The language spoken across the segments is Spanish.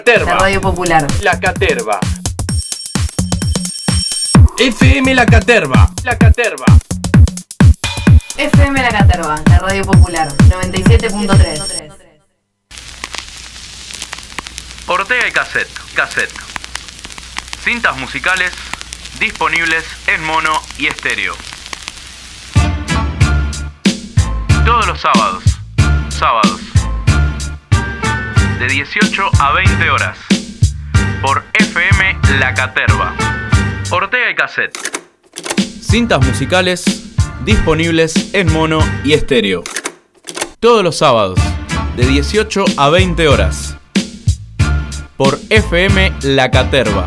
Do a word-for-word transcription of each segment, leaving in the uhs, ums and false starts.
Caterva. La radio popular. La Caterva. F M La Caterva. La Caterva. F M La Caterva, la radio popular. noventa y siete punto tres. Ortega y Cassette. Cassette. Cintas musicales disponibles en mono y estéreo. Todos los sábados. Sábados. De dieciocho a veinte horas. Por F M La Caterva. Ortega y Cassette. Cintas musicales disponibles en mono y estéreo. Todos los sábados. De dieciocho a veinte horas. Por F M La Caterva.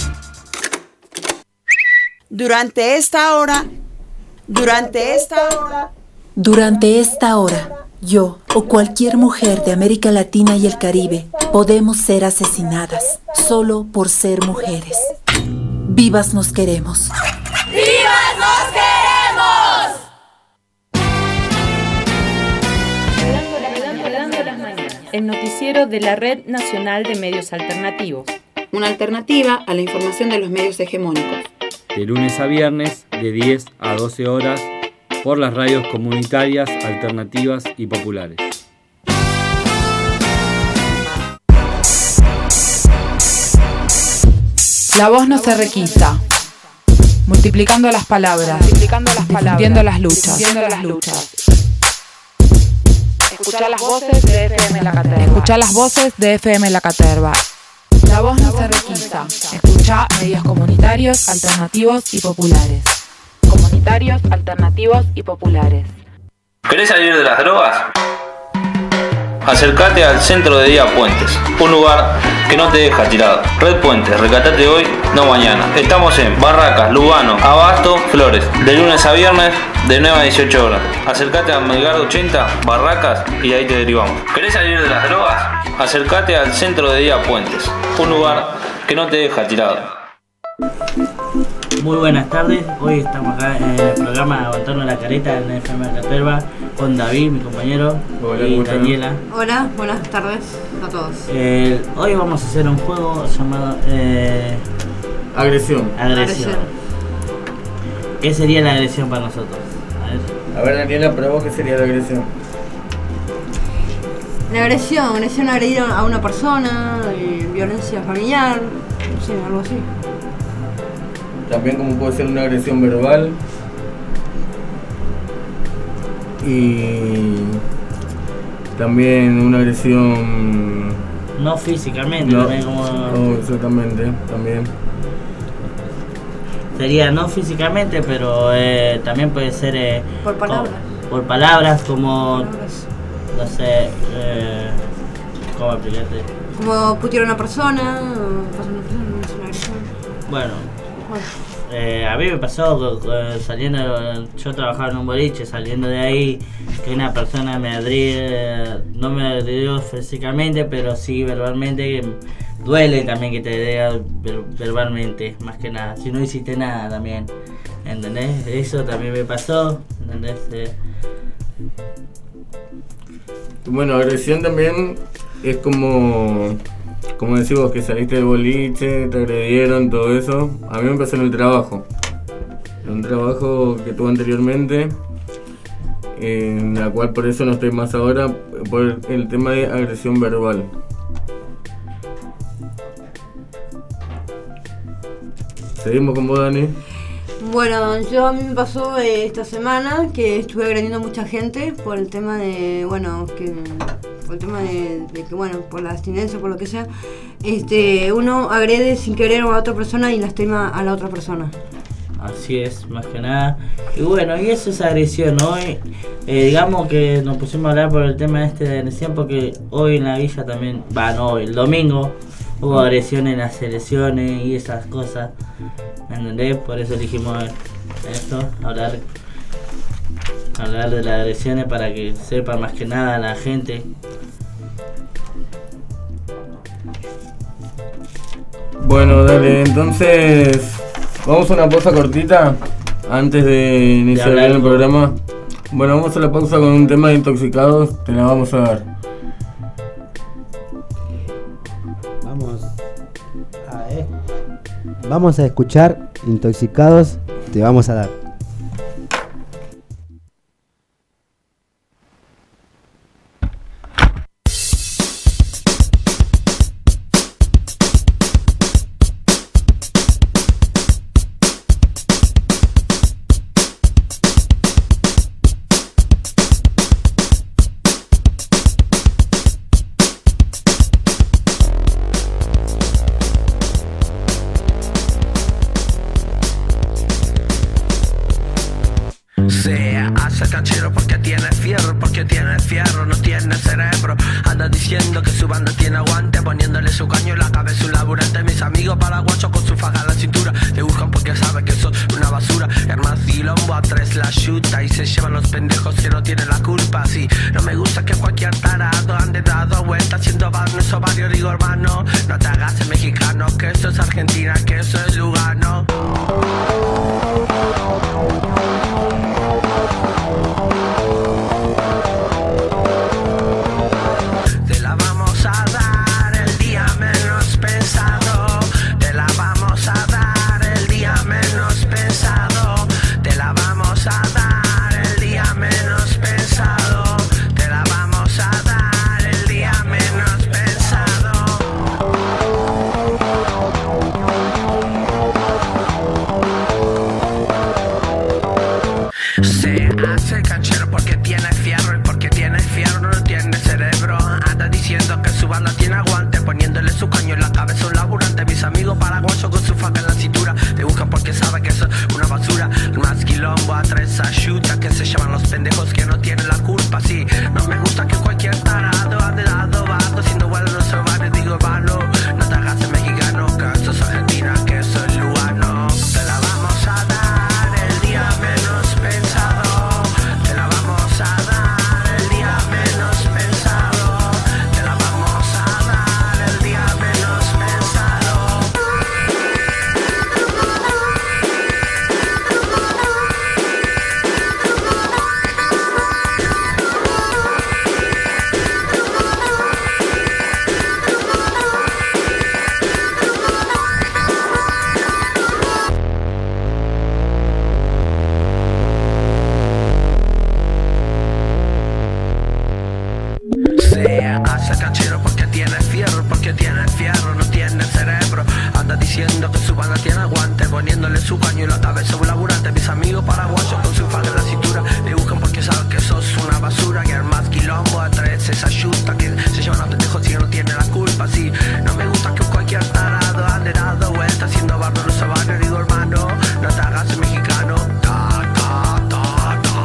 Durante esta hora, durante esta hora, Durante esta hora, yo o cualquier mujer de América Latina y el Caribe podemos ser asesinadas solo por ser mujeres. Vivas nos queremos. ¡Vivas nos queremos! Redando las mañanas, el noticiero de la Red Nacional de Medios Alternativos. Una alternativa a la información de los medios hegemónicos. De lunes a viernes, de diez a doce horas, por las radios comunitarias, alternativas y populares. La voz no se requisa, multiplicando las palabras, multiplicando las palabras, difundiendo las luchas, difundiendo las luchas. Escuchar las voces de F M La Caterva. Escuchar las voces de F M La Caterva. La voz no se requisa. Escucha medios comunitarios, alternativos y populares. Comunitarios, alternativos y populares. ¿Querés salir de las drogas? Acércate al Centro de Día Puentes, un lugar que no te deja tirado. Red Puentes, recatate hoy, no mañana. Estamos en Barracas, Lugano, Abasto, Flores, de lunes a viernes, de nueve a dieciocho horas. Acércate a Melgar ochenta, Barracas, y de ahí te derivamos. ¿Querés salir de las drogas? Acércate al Centro de Día Puentes, un lugar que no te deja tirado. Muy buenas tardes, hoy estamos acá en el programa Aguantando la Careta en F M La Caterva con David, mi compañero, Hola, y Daniela. Hola, buenas tardes a todos. Eh, hoy vamos a hacer un juego llamado eh, Agresión. Agresión. Agresión. ¿Qué sería la agresión para nosotros? A ver, A ver Daniela, pero vos, ¿qué sería la agresión? La agresión, agresión agredir a una persona, eh, violencia familiar, no sé, algo así. También como puede ser una agresión verbal. Y también una agresión... No físicamente, no, también como... no, exactamente, también. Sería no físicamente, pero eh, también puede ser... Eh, por palabras. Como, por palabras, como... Palabras. No sé... Eh, ¿Cómo explicarte? Como putear a una persona, o pasar a una persona, no es una agresión. Bueno... Eh, a mí me pasó eh, saliendo, yo trabajaba en un boliche, saliendo de ahí, que una persona me agredió, no me agredió físicamente, pero sí verbalmente, que duele también que te agreda ver, verbalmente, más que nada, si no hiciste nada también, ¿entendés? Eso también me pasó, ¿entendés? Eh. Bueno, agresión también es como... Como decís vos, que saliste del boliche, te agredieron, todo eso. A mí me pasó en el trabajo. En un trabajo que tuve anteriormente, en la cual por eso no estoy más ahora, por el tema de agresión verbal. Seguimos con vos, Dani. Bueno, yo a mí me pasó eh, esta semana que estuve agrediendo a mucha gente por el tema de, bueno, que... por el tema de, de que, bueno, por la abstinencia, por lo que sea, este, uno agrede sin querer a otra persona y lastima a la otra persona. Así es, más que nada. Y bueno, y eso es agresión, ¿no? Hoy, eh, digamos que nos pusimos a hablar por el tema este de agresión porque hoy en la villa también, va, no, el domingo hubo agresión en las elecciones y esas cosas, ¿me entendés? Por eso elegimos esto, hablar, hablar de las agresiones para que sepa más que nada la gente. Bueno, dale, entonces vamos a una pausa cortita antes de iniciar de el programa. Bueno, vamos a la pausa con un tema de intoxicados, te la vamos a dar. Vamos Vamos a, eh, vamos a escuchar Intoxicados, te vamos a dar. Se hace canchero porque tiene fierro, porque tiene fierro, no tiene cerebro. Anda diciendo que su banda tiene aguante, poniéndole su caño en la cabeza un laburante. Mis amigos paraguayos con su faja en la cintura te buscan porque saben que sos una basura. Y armas quilombo a tres la chuta y se llevan los pendejos que no tienen la culpa. Sí, no me gusta que cualquier tarado ande dado vuelta haciendo barrios o varios. Digo hermano, no te hagas el mexicano, que eso es Argentina, que eso es Lugano. Hace canchero porque tiene fierro y porque tiene fierro no tiene cerebro. Anda diciendo que su banda tiene aguante, poniéndole su caño en la cabeza un laburante. Mis amigos paraguayos con su faca en la cintura te buscan porque saben que eso es una basura. Más quilombo a tres ayuda que se llaman los pendejos que no tienen la culpa. Sí, no me gusta que cualquier tarado ande dado vato haciendo vuelo nuestro barrio. Digo hermano, no te hagas el mexicano, que eso es Argentina, que eso es Lugano. Te la vamos a dar el día menos pensado. Hace canchero porque tiene fierro, porque tiene fierro, no tiene cerebro. Anda diciendo que su banda tiene aguante, poniéndole su caño en la cabeza un laburante. Mis amigos paraguayos con su faja en la cintura te buscan porque saben que sos una basura. Que armas quilombo a tres esa yuta que se llevan a pendejos y no tiene la culpa. Sí, no me gusta que cualquier tarado ande dado vuelta haciendo barro los barrios. Digo hermano, no te hagas el mexicano. Ta, ta, ta, ta.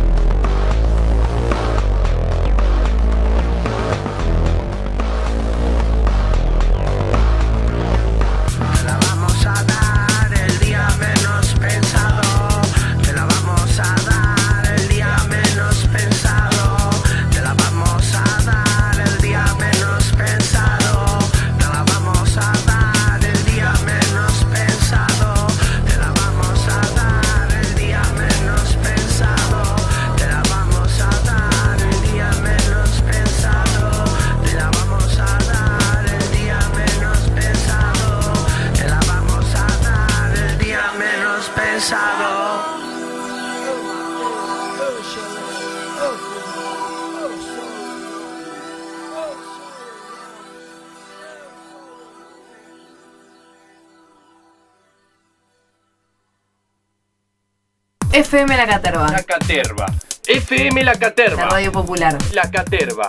F M La Caterva. La Caterva. F M La Caterva. La radio popular. La Caterva.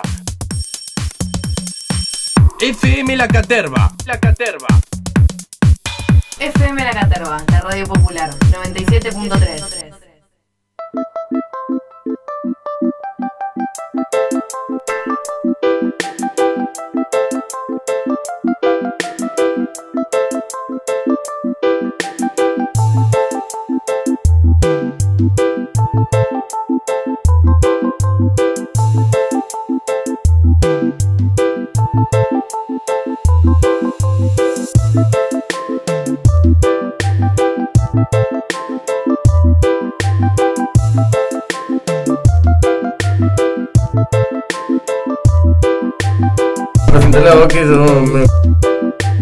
F M La Caterva. La Caterva. F M La Caterva, la radio popular. noventa y siete punto tres. Presenté la voz que yo me...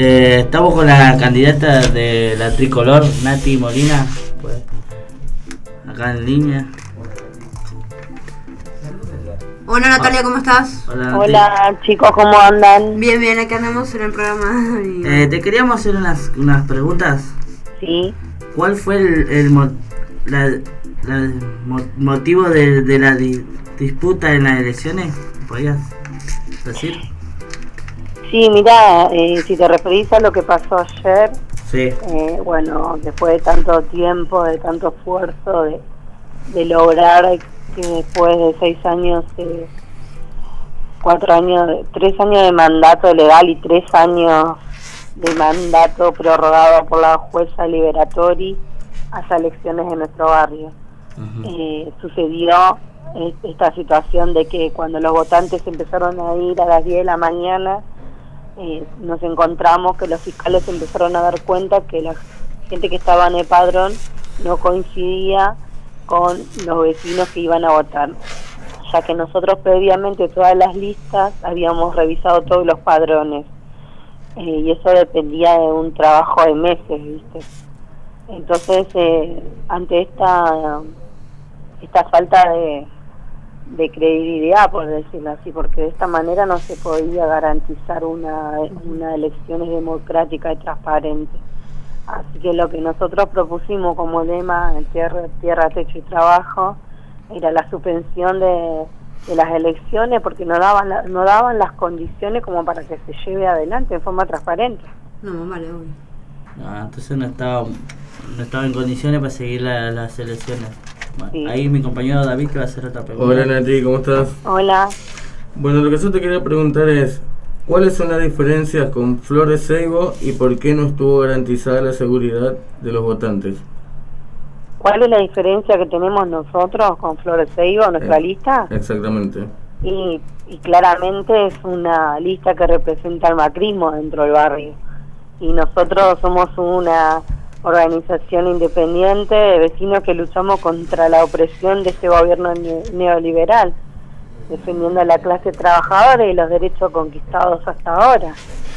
Eh, estamos con la candidata de la tricolor, Nati Molina, pues, acá en línea. Hola Natalia, ¿cómo estás? Hola, Hola chicos, ¿cómo andan? Bien, bien, acá andamos en el programa. Y... Eh, te queríamos hacer unas, unas preguntas. Sí. ¿Cuál fue el, el mo la, la mo motivo de, de la di disputa en las elecciones? ¿Podrías decir? Sí, mira, eh, si te referís a lo que pasó ayer, sí. eh, bueno, después de tanto tiempo, de tanto esfuerzo, de, de lograr que después de seis años, eh, cuatro años, tres años de mandato legal y tres años de mandato prorrogado por la jueza Liberatori haya elecciones en nuestro barrio. Uh-huh. eh, sucedió eh, esta situación de que cuando los votantes empezaron a ir a las diez de la mañana, eh, nos encontramos que los fiscales empezaron a dar cuenta que la gente que estaba en el padrón no coincidía con los vecinos que iban a votar, ya que nosotros previamente todas las listas habíamos revisado todos los padrones, eh, y eso dependía de un trabajo de meses, ¿viste? Entonces, eh, ante esta esta falta de, de credibilidad, por decirlo así, porque de esta manera no se podía garantizar una, una elecciones democrática y transparente. Así que lo que nosotros propusimos como lema en tierra, tierra, techo y trabajo era la suspensión de, de las elecciones, porque no daban la, no daban las condiciones como para que se lleve adelante en forma transparente. No, vale, obvio. No, entonces no estaba, no estaba en condiciones para seguir la, las elecciones. Bueno, sí. Ahí mi compañero David que va a hacer otra pregunta. Hola Nati, ¿cómo estás? Hola. Bueno, lo que yo te quería preguntar es, ¿cuáles son las diferencias con Flores Seibo y por qué no estuvo garantizada la seguridad de los votantes? ¿Cuál es la diferencia que tenemos nosotros con Flores Seibo, nuestra eh, lista? Exactamente. Y, y claramente es una lista que representa el macrismo dentro del barrio. Y nosotros somos una organización independiente de vecinos que luchamos contra la opresión de este gobierno ne neoliberal, defendiendo a la clase trabajadora y los derechos conquistados hasta ahora.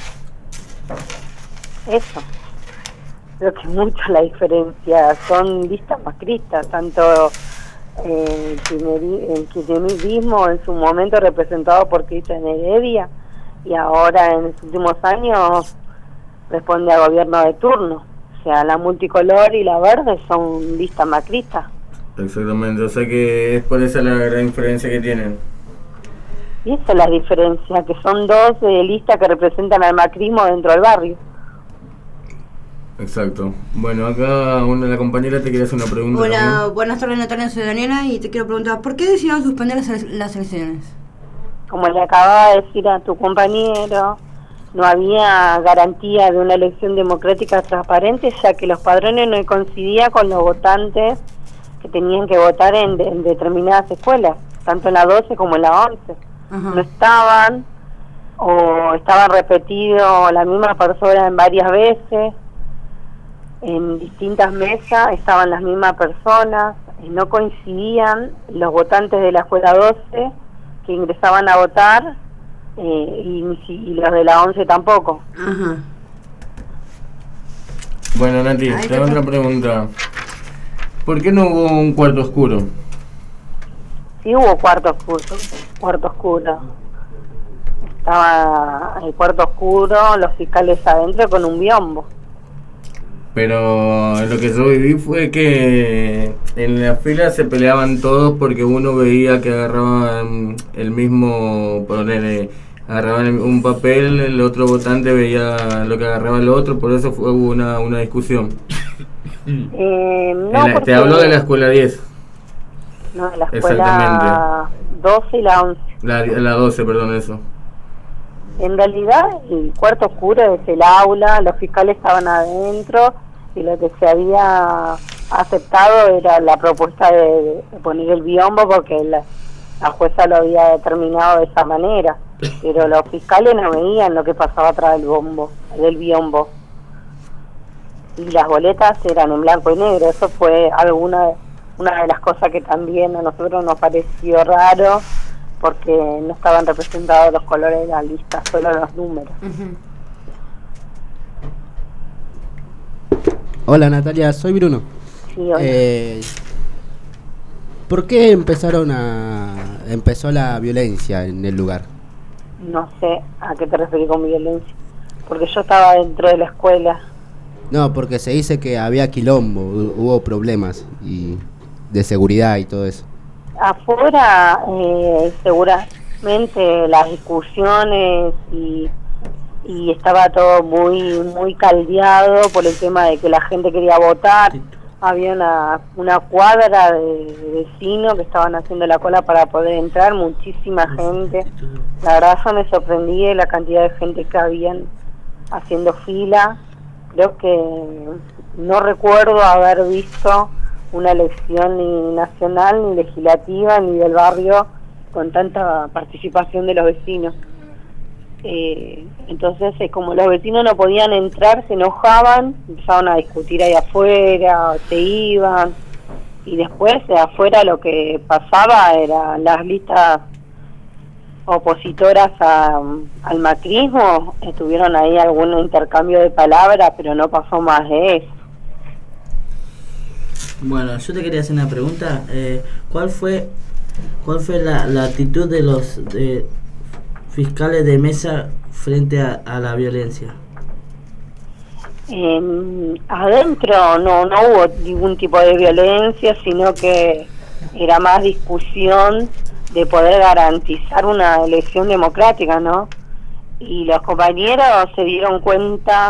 Eso. Creo que mucho la diferencia. Son listas macristas, tanto eh, el kirchnerismo en su momento representado por Cristian Heredia, y ahora en los últimos años responde al gobierno de turno. O sea, la multicolor y la verde son listas macristas. Exactamente, o sea que es por esa la gran diferencia que tienen. Y esa es la diferencia, que son dos eh, listas que representan al macrismo dentro del barrio. Exacto. Bueno, acá una la compañera te quiere hacer una pregunta. Hola, también. Buenas tardes Natalia, soy Daniela y te quiero preguntar, ¿por qué decidieron suspender las, las elecciones? Como le acababa de decir a tu compañero, no había garantía de una elección democrática transparente, ya que los padrones no coincidían con los votantes que tenían que votar en, de, en determinadas escuelas, tanto en la doce como en la once. Ajá. No estaban, o estaban repetidos la misma persona en varias veces, en distintas mesas estaban las mismas personas, y no coincidían los votantes de la escuela doce que ingresaban a votar, eh, y, y los de la once tampoco. Ajá. Bueno, Nati, te hago otra pregunta. ¿Por qué no hubo un cuarto oscuro? Sí hubo cuarto oscuro, cuarto oscuro. Estaba el cuarto oscuro, los fiscales adentro con un biombo. Pero lo que yo viví fue que en la fila se peleaban todos porque uno veía que agarraban el mismo, ponerle, agarraban un papel, el otro votante veía lo que agarraba el otro, por eso fue, hubo una, una discusión. Eh, no, la, te hablo de la escuela diez. No, de la escuela doce y la once. La, la doce, perdón, eso. En realidad el cuarto oscuro es el aula, los fiscales estaban adentro y lo que se había aceptado era la propuesta de, de poner el biombo porque la, la jueza lo había determinado de esa manera, pero los fiscales no veían lo que pasaba atrás del bombo, del biombo, y las boletas eran en blanco y negro. Eso fue alguna una de las cosas que también a nosotros nos pareció raro, porque no estaban representados los colores de la lista, solo los números. Uh-huh. Hola Natalia, soy Bruno. Sí, hola. Eh, ¿Por qué empezaron a empezó la violencia en el lugar? No sé a qué te referís con violencia, porque yo estaba dentro de la escuela. No, porque se dice que había quilombo, hu- hubo problemas y de seguridad y todo eso. Afuera, eh, seguramente las discusiones y, y estaba todo muy muy caldeado por el tema de que la gente quería votar. Había una, una cuadra de, de vecinos que estaban haciendo la cola para poder entrar, muchísima gente. La verdad yo me sorprendí de la cantidad de gente que habían haciendo fila. Creo que no recuerdo haber visto una elección ni nacional, ni legislativa, ni del barrio con tanta participación de los vecinos. Eh, entonces, eh, como los vecinos no podían entrar, se enojaban, empezaban a discutir ahí afuera, se iban, y después de afuera lo que pasaba era las listas opositoras a, al macrismo, estuvieron ahí algún intercambio de palabras, pero no pasó más de eso. Bueno, yo te quería hacer una pregunta. Eh, ¿Cuál fue cuál fue la, la actitud de los de fiscales de mesa frente a, a la violencia? Eh, adentro no, no hubo ningún tipo de violencia, sino que era más discusión de poder garantizar una elección democrática, ¿no? Y los compañeros se dieron cuenta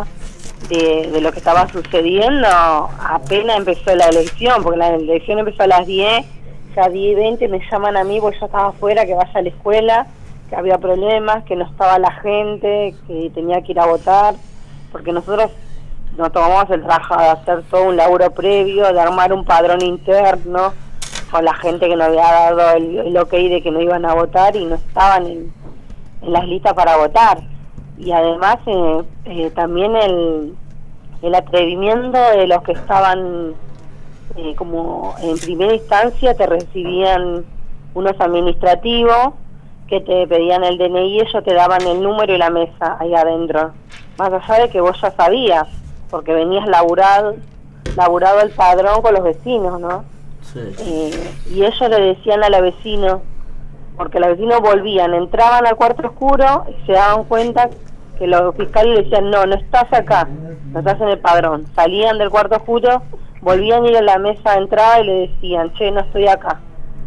de, de lo que estaba sucediendo apenas empezó la elección, porque la elección empezó a las diez, ya a diez y veinte me llaman a mí porque yo estaba afuera, que vaya a la escuela, que había problemas, que no estaba la gente, que tenía que ir a votar, porque nosotros nos tomamos el trabajo de hacer todo un laburo previo, de armar un padrón interno con la gente que nos había dado el, el ok de que no iban a votar y no estaban en, en las listas para votar. Y además eh, eh, también el, el atrevimiento de los que estaban eh, como en primera instancia, te recibían unos administrativos que te pedían el D N I y ellos te daban el número y la mesa ahí adentro, más allá de que vos ya sabías, porque venías laburado, laburado el padrón con los vecinos, ¿no? Sí. Eh, y ellos le decían a los vecinos, porque los vecinos volvían, entraban al cuarto oscuro y se daban cuenta que los fiscales le decían, no, no estás acá, no estás en el padrón. Salían del cuarto oscuro, volvían a ir a la mesa de entrada y le decían, che, no estoy acá.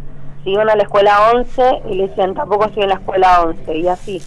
Se iban a la escuela once y le decían, tampoco estoy en la escuela once, y así.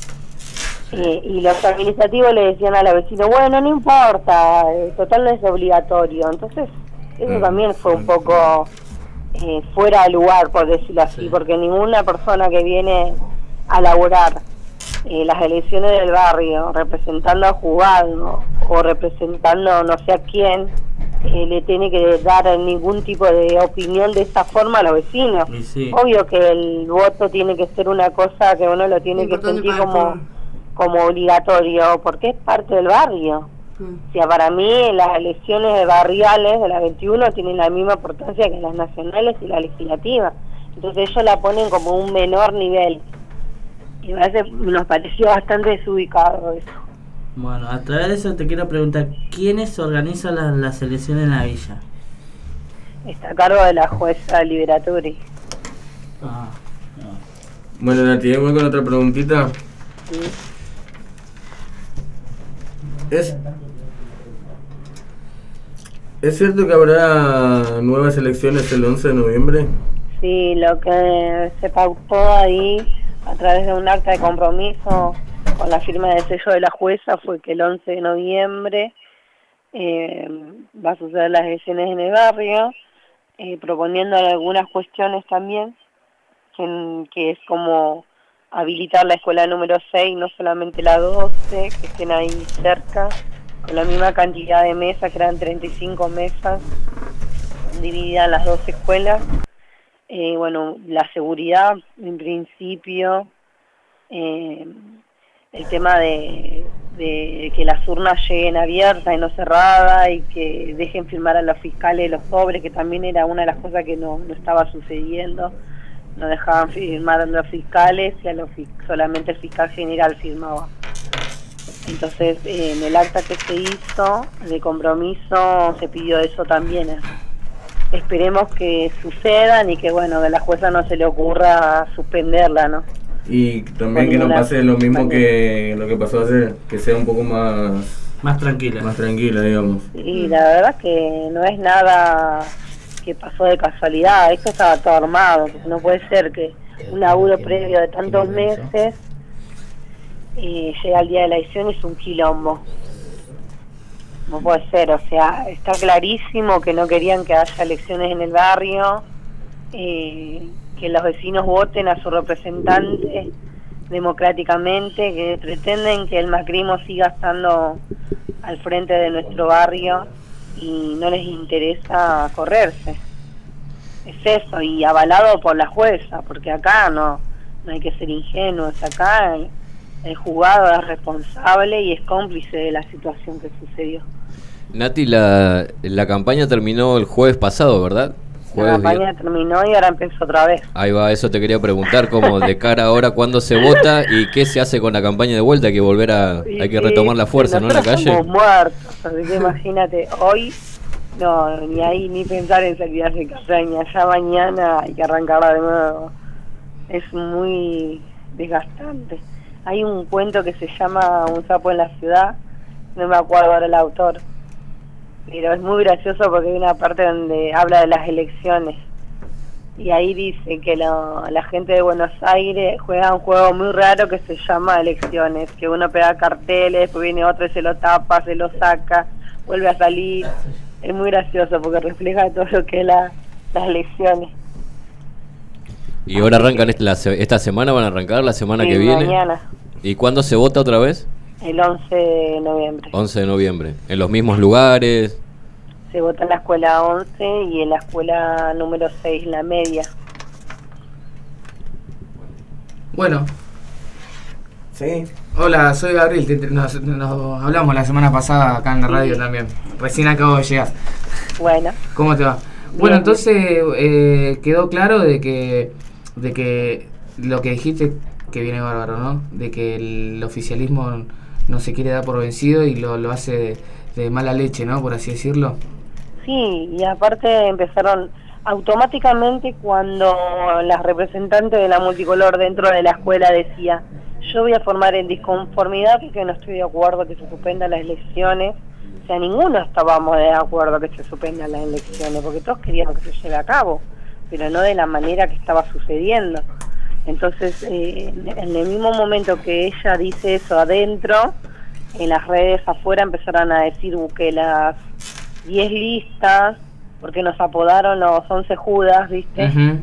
Eh, y los administrativos le decían a los vecinos, bueno, no importa, eh, total no es obligatorio. Entonces, eso también fue un poco eh, fuera de lugar, por decirlo así, porque ninguna persona que viene a laburar eh, las elecciones del barrio, representando a juzgado o representando no sé a quién, eh, le tiene que dar ningún tipo de opinión de esa forma a los vecinos. Sí. Obvio que el voto tiene que ser una cosa que uno lo tiene que sentir como, como obligatorio, porque es parte del barrio. O sea, para mí las elecciones barriales de la veintiuno tienen la misma importancia que las nacionales y la legislativa. Entonces ellos la ponen como un menor nivel. Y a veces nos pareció bastante desubicado eso. Bueno, a través de eso te quiero preguntar, ¿quiénes organizan las, las elecciones en la villa? Está a cargo de la jueza Liberaturi. Ah, Bueno, Nati, voy con otra preguntita. Sí. ¿Es, ¿Es cierto que habrá nuevas elecciones el once de noviembre? Sí, lo que se pautó ahí a través de un acta de compromiso con la firma de sello de la jueza fue que el once de noviembre eh, va a suceder las elecciones en el barrio, eh, proponiendo algunas cuestiones también, que, que es como habilitar la escuela número seis, no solamente la doce, que estén ahí cerca, con la misma cantidad de mesas, que eran treinta y cinco mesas, divididas en las dos escuelas. Eh, bueno, la seguridad, en principio, eh, el tema de, de que las urnas lleguen abiertas y no cerradas, y que dejen firmar a los fiscales los sobres, que también era una de las cosas que no, no estaba sucediendo. No dejaban firmar a los fiscales y a los, solamente el fiscal general firmaba. Entonces, eh, en el acta que se hizo de compromiso se pidió eso también. ¿eh? Esperemos que sucedan y que, bueno, que a la jueza no se le ocurra suspenderla, ¿no? Y también que no pase lo mismo que lo que pasó ayer, que sea un poco más... Más tranquila. Más tranquila, digamos. Y la verdad que no es nada que pasó de casualidad, esto estaba todo armado, no puede ser que un laburo previo de tantos meses y llega el día de la elección y es un quilombo. No puede ser, o sea, está clarísimo que no querían que haya elecciones en el barrio, eh, que los vecinos voten a su representante democráticamente, que pretenden que el macrismo siga estando al frente de nuestro barrio y no les interesa correrse. Es eso, y avalado por la jueza, porque acá no, no hay que ser ingenuos, acá el, el juzgado es responsable y es cómplice de la situación que sucedió. Nati, la, la campaña terminó el jueves pasado, ¿verdad? Jueves, la campaña día. terminó y ahora empezó otra vez. Ahí va, eso te quería preguntar, como de cara ahora, ¿cuándo se vota y qué se hace con la campaña de vuelta? Hay que volver a, sí, hay que retomar la fuerza, ¿no? En la calle. Estamos muertos, así que imagínate, hoy, no, ni ahí, ni pensar en salir a hacer campaña, ya mañana hay que arrancarla de nuevo. Es muy desgastante. Hay un cuento que se llama Un sapo en la ciudad, no me acuerdo ahora el autor, pero es muy gracioso porque hay una parte donde habla de las elecciones y ahí dice que lo, la gente de Buenos Aires juega un juego muy raro que se llama elecciones, que uno pega carteles, después viene otro y se lo tapa, se lo saca, vuelve a salir. Es muy gracioso porque refleja todo lo que es la, las elecciones. ¿Y ahora arrancan esta, la, esta semana? ¿Van a arrancar la semana sí, que viene? Mañana. ¿Y cuándo se vota otra vez? El once de noviembre. once de noviembre. ¿En los mismos lugares? Se vota en la escuela once y en la escuela número seis, la media. Bueno. Sí. Hola, soy Gabriel. Te, nos, nos hablamos la semana pasada acá en la radio sí. también. Recién acabo de llegar. Bueno. ¿Cómo te va? Bien. Bueno, entonces eh, quedó claro de que, de que lo que dijiste que viene bárbaro, ¿no? De que el oficialismo no se quiere dar por vencido y lo, lo hace de, de mala leche, ¿no? Por así decirlo. Sí, y aparte empezaron automáticamente cuando la representante de la multicolor dentro de la escuela decía: yo voy a formar en disconformidad porque no estoy de acuerdo que se suspendan las elecciones. O sea, ninguno estábamos de acuerdo que se suspendan las elecciones, porque todos queríamos que se lleve a cabo, pero no de la manera que estaba sucediendo. Entonces, eh, en el mismo momento que ella dice eso adentro, en las redes afuera empezaron a decir que las diez listas, porque nos apodaron los once Judas, ¿viste? Uh-huh.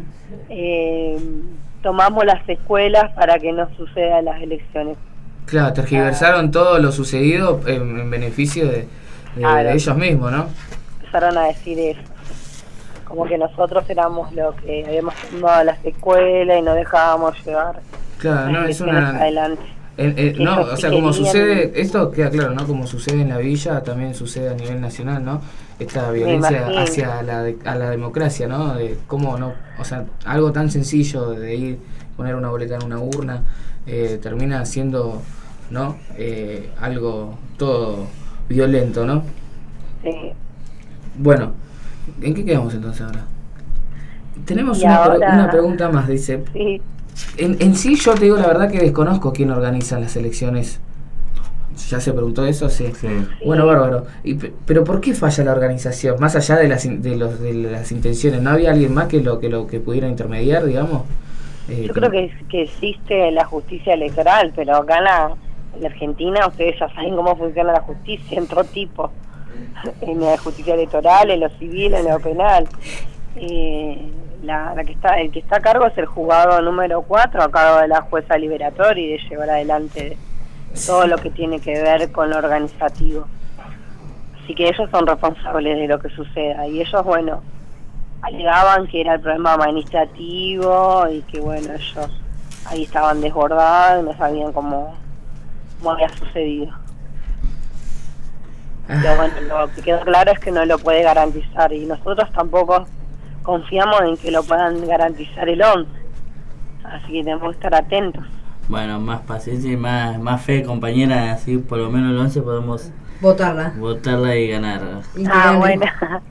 Eh, tomamos las escuelas para que no sucedan las elecciones. Claro, tergiversaron ah. todo lo sucedido en, en beneficio de, de, claro. de ellos mismos, ¿no? Empezaron a decir eso. Como que nosotros éramos los que habíamos tomado las escuelas y nos dejábamos llevar. Claro, no, es una... adelante. Eh, eh, no, o sea, como sucede, esto queda claro, ¿no? Como sucede en la villa, también sucede a nivel nacional, ¿no? Esta violencia hacia la, de, a la democracia, ¿no? De cómo no, o sea, algo tan sencillo de ir, poner una boleta en una urna, eh, termina siendo, ¿no? Eh, algo todo violento, ¿no? Sí. Bueno, ¿en qué quedamos entonces ahora? Tenemos y una, ahora... pre- una pregunta más, dice. Sí. En, en sí yo te digo la verdad que desconozco quién organiza las elecciones. ¿Ya se preguntó eso? Sí. sí. Bueno, bárbaro. Y, pero ¿por qué falla la organización? Más allá de las, de, los, de las intenciones, ¿no había alguien más que lo que, lo que pudiera intermediar, digamos? Eh, yo creo que, que existe la justicia electoral, pero acá en la, en la Argentina ustedes ya saben cómo funciona la justicia en todo tipo. En la justicia electoral, en lo civil, en lo penal. Eh, la, la que está el que está a cargo es el juzgado número cuatro, a cargo de la jueza liberatoria y de llevar adelante todo lo que tiene que ver con lo organizativo. Así que ellos son responsables de lo que suceda y ellos, bueno, alegaban que era el problema administrativo y que, bueno, ellos ahí estaban desbordados y no sabían cómo, cómo había sucedido. Pero bueno, lo que quedó claro es que no lo puede garantizar y nosotros tampoco confiamos en que lo puedan garantizar el once, así que tenemos que estar atentos. Bueno, más paciencia y más, más fe, compañera, así por lo menos el once podemos votarla. Votarla y ganar. Ah, bueno.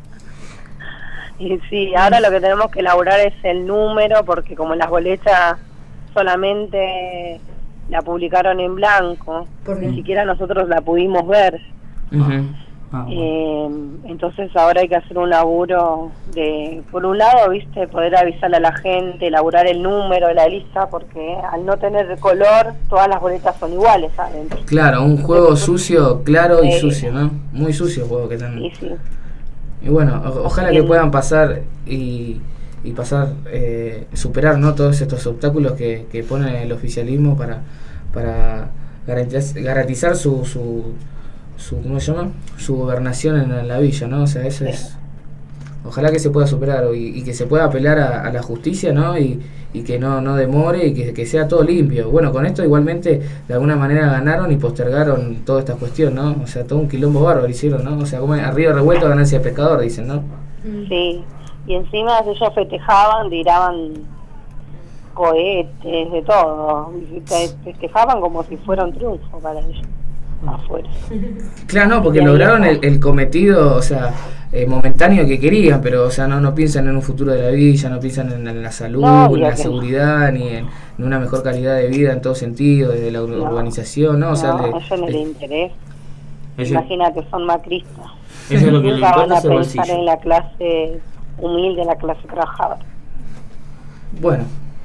Y sí, ahora lo que tenemos que elaborar es el número, porque como las boletas solamente la publicaron en blanco, ni siquiera nosotros la pudimos ver. Uh-huh. Ah, bueno. eh, entonces ahora hay que hacer un laburo de, por un lado, viste, poder avisarle a la gente, elaborar el número de la lista, porque al no tener color, todas las boletas son iguales adentro. Claro, un juego sucio, claro y eh, sucio, ¿no? Muy sucio el juego que están. Sí, sí. Y bueno, o- ojalá que puedan pasar y, y pasar, eh, superar, ¿no? Todos estos obstáculos que, que pone el oficialismo para, para garantizar, garantizar su, su su ¿cómo se llama? Su gobernación en, en la villa, ¿no? O sea, eso es, ojalá que se pueda superar y, y que se pueda apelar a, a la justicia, ¿no? Y, y que no no demore y que, que sea todo limpio. Bueno, con esto igualmente de alguna manera ganaron y postergaron toda esta cuestión, ¿no? O sea, todo un quilombo bárbaro hicieron, ¿no? O sea, como arriba revuelto, ganancia de pescador, dicen, ¿no? Sí, y encima ellos festejaban, tiraban cohetes, de todo, festejaban como si fuera un triunfo para ellos. Afuera. Claro, no, porque lograron el, el cometido, o sea, eh, momentáneo que querían, pero, o sea, no no piensan en un futuro de la villa, no piensan en, en la salud, No, en la que seguridad, ni en, en una mejor calidad de vida en todo sentido, desde la ur- No. urbanización, ¿no? O sea, No, le- a ellos no le- les interesa. ellos- Imagínate, son macristas. Eso es lo que le Nunca importa, van a es el pensar bolsillo. en la clase humilde, en la clase trabajadora. Bueno.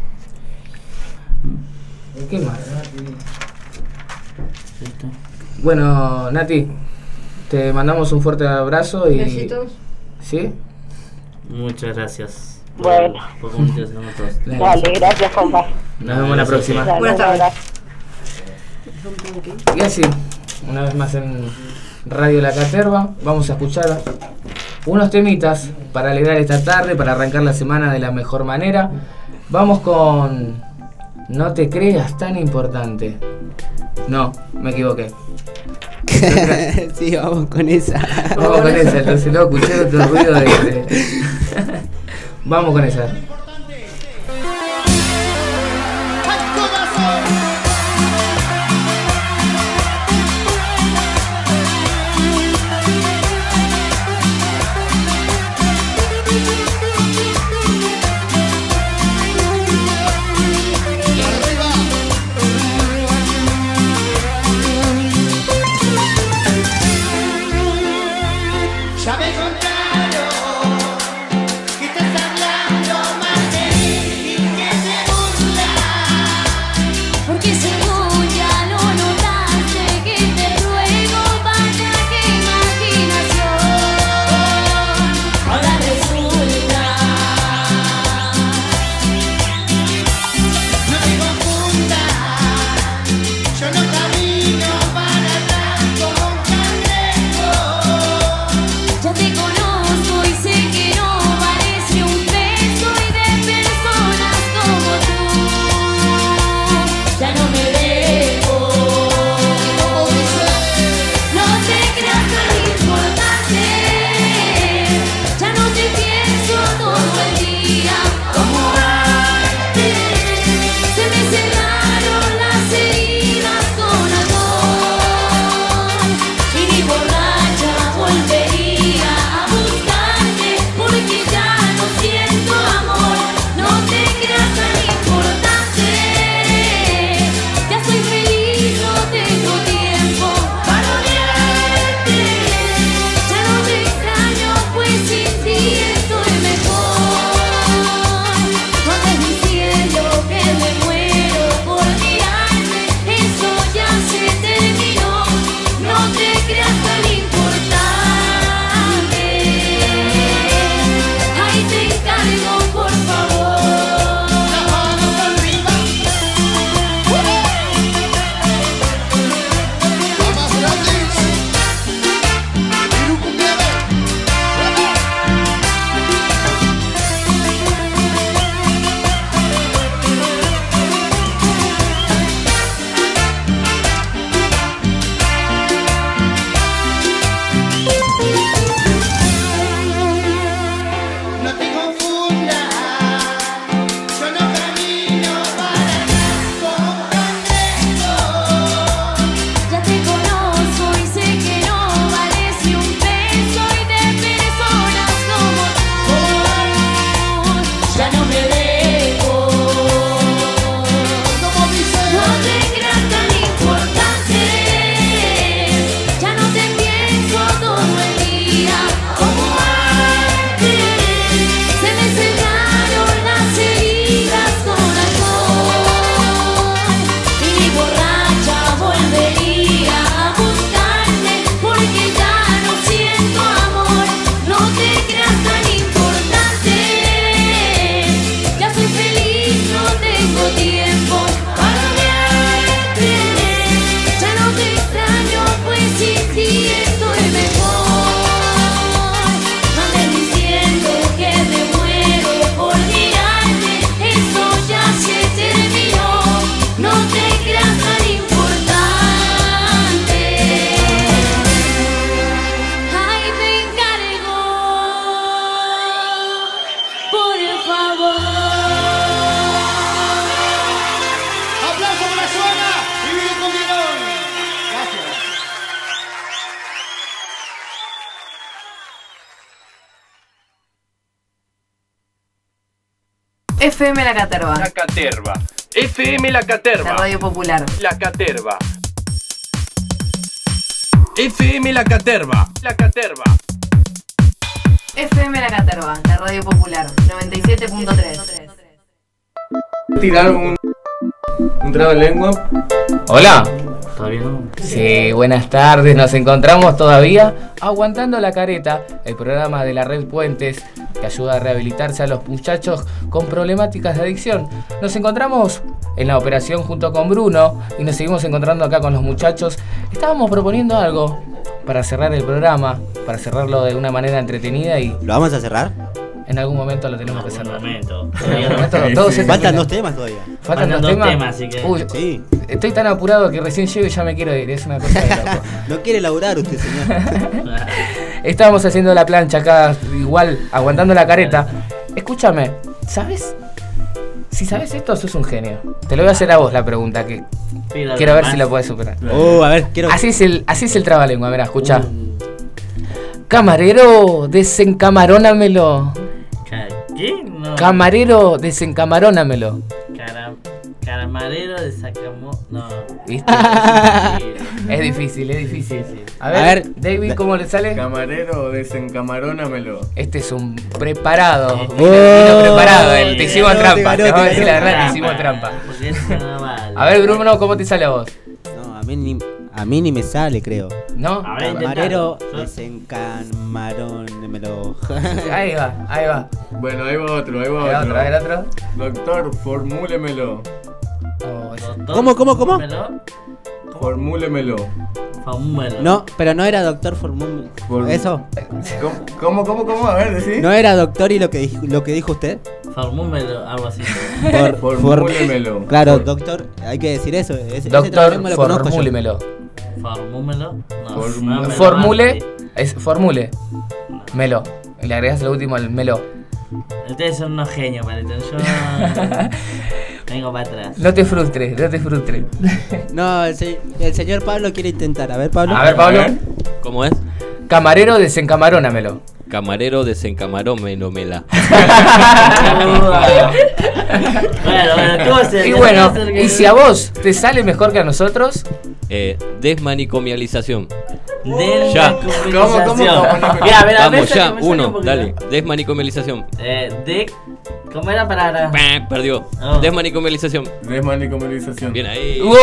¿Qué más? Bueno, Nati, te mandamos un fuerte abrazo y... Besitos. ¿Sí? Muchas gracias. por- Bueno. Por comunicarse con nosotros. Dale, gracias, compa. Nos vemos la próxima. Dale, Buenas un tardes. abrazo. Y así, una vez más en Radio La Caterva, vamos a escuchar unos temitas para alegrar esta tarde, para arrancar la semana de la mejor manera. Vamos con No te creas tan importante. No, me equivoqué. Sí, vamos con esa. Vamos con esa, entonces no escuché otro ruido de... de- Vamos con esa. Ya me contaron que estás hablando más de mí y que te burlas F M La Caterva. La Caterva. F M La Caterva. La radio popular. La Caterva. F M La Caterva. La Caterva. F M La Caterva, la radio popular, noventa y siete punto tres. Tirar un, un trabalengua. Hola. ¿Todavía no? Sí, buenas tardes. Nos encontramos todavía aguantando la careta, el programa de la Red Puentes que ayuda a rehabilitarse a los muchachos con problemáticas de adicción. Nos encontramos en la operación junto con Bruno y nos seguimos encontrando acá con los muchachos. Estábamos proponiendo algo para cerrar el programa, para cerrarlo de una manera entretenida y... ¿Lo vamos a cerrar? En algún momento lo tenemos que cerrar. Momento. En algún momento todos se Faltan termina. dos temas todavía. Faltan dos dos temas. temas, así que- Uy, Sí. estoy tan apurado que recién llego y ya me quiero ir. Es una cosa de loco. No quiere laburar usted, señor. Estábamos haciendo la plancha acá, igual, aguantando la careta. Escúchame, ¿sabes? Si sabes esto, sos un genio. Te lo voy a hacer a vos la pregunta, que Pídalo quiero ver más. si la podés superar. Oh, a ver, quiero. Así es el, así es el trabalengua, mirá, escuchá. Camarero, desencamarónamelo. ¿Qué? No. Camarero, desencamarónamelo. Cara- Caramarero de Sacamo. No. ¿Viste? Es difícil, es difícil. A ver, A ver, David, ¿cómo le sale? Camarero, desencamarónamelo. Este es un preparado. Este- Vino, vino preparado. él. Te Oh, hicimos te trampa. ganó, Te te vamos a decir la ganó. verdad, te hicimos trampa. Porque eso no vale. A ver, Bruno, ¿cómo te sale a vos? No, a mí ni, a mí ni me sale, creo. ¿No? A ver, Camarero, intentalo. Yo- desencamarónemelo. Ahí va, ahí va. Bueno, ahí va otro, ahí va Ahí va otro. otro, ahí va otro. Doctor, formúlemelo. Oh, ese- Doctor, ¿Cómo, cómo, cómo? Fórmumelo. Formúlemelo. Fórmumelo. No, pero no era doctor Formum. Form- ¿Eso? ¿Cómo, cómo, cómo? cómo? A ver, decí. ¿No era doctor y lo que, dijo- lo que dijo usted? Fórmumelo, algo así. Por, for- Formúlemelo. Claro, For- doctor, hay que decir eso. Ese, ese Doctor, trabalenguas lo conozco yo. formúlemelo. Fórmumelo. No, Form- no me lo Formule, hagas es formule. Melo. Y le agregas lo último al melo. así. Ustedes son unos genios, Palito. Yo vengo para atrás. No te frustres, no te frustres. No, el, se- el señor Pablo quiere intentar. A ver, Pablo. A ver, Pablo. A ver. ¿Cómo es? Camarero, desencamarónamelo. Camarero desencamarómela. Bueno, bueno, ¿cómo se Y bueno, y si a vos te sale mejor que a nosotros, Eh, desmanicomialización. Del Ya. ¿Cómo, cómo, cómo? Mira, mira, Vamos, ves ya, que me sale un uno, poquito. dale. Desmanicomialización. Eh, de. ¿Cómo era para.? Pah, Perdió. Oh. Desmanicomialización. Desmanicomialización. Bien ahí. ¡wow!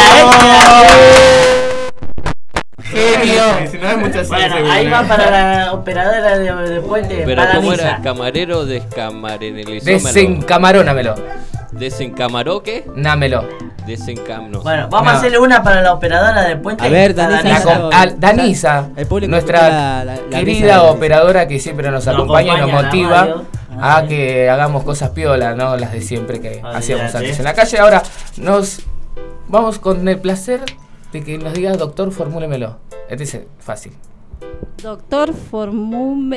Genio. Si no hay mucha Bueno, ciencia, ahí ¿no? va para la operadora de, de puente. Pero para ¿cómo Lisa. era? Camarero descamarenelizó. Desencamarónamelo. ¿Desencamaró qué? Námelo. Desencam... No. Bueno, vamos No. a hacerle una para la operadora de puente. A ver, Para Danisa, La Danisa. com- al- Danisa, El público nuestra escucha la- la- la querida mesa de- operadora que siempre nos Nos acompaña y nos acompaña en la motiva radio. a Ay. que hagamos cosas piolas, no las de siempre que Olvídate. hacíamos antes en la calle. Ahora nos vamos con el placer de que nos digas, doctor, formúlemelo. Este es fácil. Doctor Formume.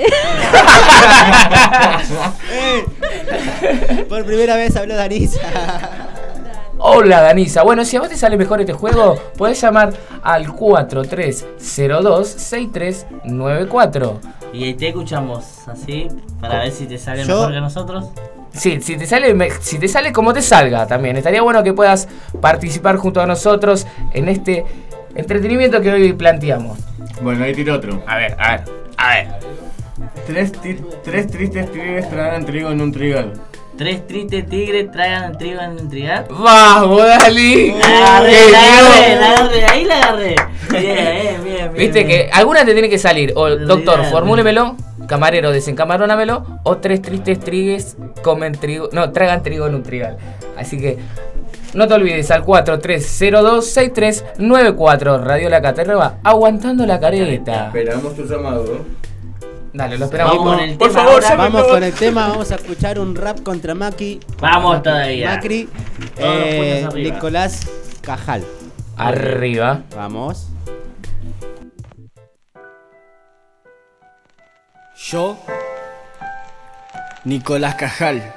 Por primera vez habló Danisa. Hola, Danisa. Bueno, si a vos te sale mejor este juego, podés llamar al cuatro tres cero dos seis tres nueve cuatro. Y ahí te escuchamos así para ver si te sale Yo- mejor que nosotros. Sí, si te sale, me- si te sale como te salga también. Estaría bueno que puedas participar junto a nosotros en este entretenimiento que hoy planteamos. Bueno, ahí tiro otro. A ver, a ver, a ver. Tres, ti- tres tristes tigres tragan trigo en un trigal. Tres tristes tigres tragan el trigo en un trigal. ¡Vamos, Dali! La agarré, ¡Qué la agarré, bien! la agarré, ahí la agarré. Bien, bien, bien, bien. Viste bien. que alguna te tiene que salir. O doctor, Olvidate. formúlemelo. Camarero, desencamarónamelo. O tres tristes trigues comen trigo. No, tragan trigo en un trigal. Así que no te olvides al cuatro tres cero dos seis tres nueve cuatro. Radio La Caterva, aguantando la careta. Esperamos tu llamado. Dale, lo esperamos. Vamos con el Por tema favor, ahora. llámenlo. Vamos con el tema, vamos a escuchar un rap contra Maki. Vamos todavía. Macri, Todos los eh, puños arriba. Nicolás Cajal. Arriba. Vamos. Yo, Nicolás Cajal.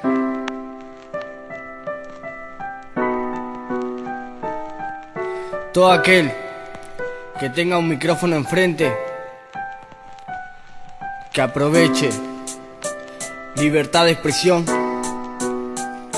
Todo aquel que tenga un micrófono enfrente, que aproveche libertad de expresión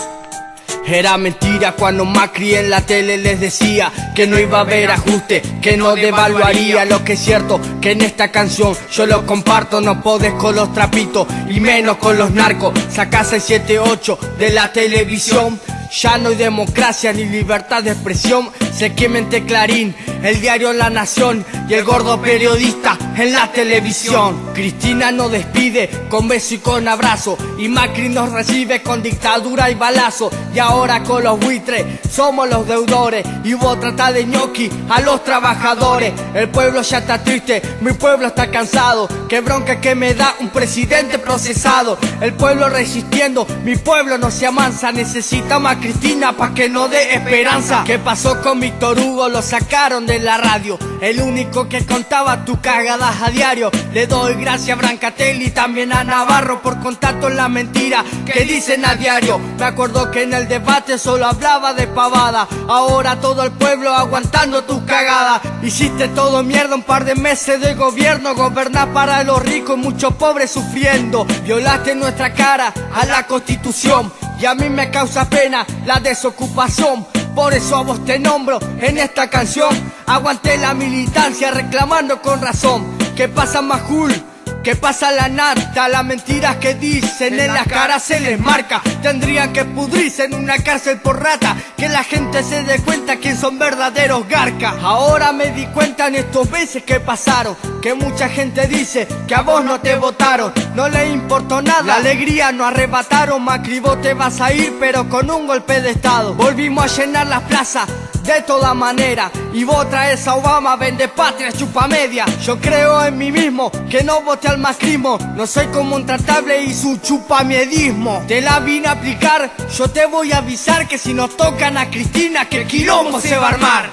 Era mentira cuando Macri en la tele les decía que no iba a haber ajuste, que no devaluaría. Lo que es cierto, que en esta canción yo lo comparto. No podés con los trapitos y menos con los narcos. Sacás el siete ocho de la televisión. Ya no hay democracia ni libertad de expresión. Se quemente Clarín, el diario La Nación y el gordo periodista en la televisión. Cristina nos despide con beso y con abrazo, y Macri nos recibe con dictadura y balazo. Y ahora con los buitres somos los deudores, y vos tratás de ñoqui a los trabajadores. El pueblo ya está triste, mi pueblo está cansado. Qué bronca que me da un presidente procesado. El pueblo resistiendo, mi pueblo no se amansa. Necesita más Cristina pa' que no dé esperanza. ¿Qué pasó con Víctor Hugo? Lo sacaron de la radio, el único que contaba tus cagadas a diario. Le doy gracias a Brancatelli y también a Navarro por contar toda la mentira que dicen a diario. Me acuerdo que en el debate solo hablaba de pavada. Ahora todo el pueblo aguantando tus cagadas. Hiciste todo mierda un par de meses de gobierno. Gobernás para los ricos y muchos pobres sufriendo. Violaste nuestra cara a la Constitución, y a mí me causa pena la desocupación. Por eso a vos te nombro en esta canción. Aguanté la militancia reclamando con razón. ¿Qué pasa, Majul? ¿Qué pasa, la nata? Las mentiras que dicen en las caras se les marca. Tendrían que pudrirse en una cárcel por rata. Que la gente se dé cuenta quién son verdaderos garcas. Ahora me di cuenta en estos meses que pasaron que mucha gente dice que a vos no te votaron. No le importó nada, la alegría no arrebataron. Macri, vos te vas a ir pero con un golpe de estado. Volvimos a llenar las plazas de toda manera, y vos traes a Obama, vende patria, chupa media. Yo creo en mí mismo, que no voté al macrismo. No soy como un tratable y su chupamiedismo. Te la vine a aplicar, yo te voy a avisar que si nos tocan a Cristina, que el quilombo se va a armar.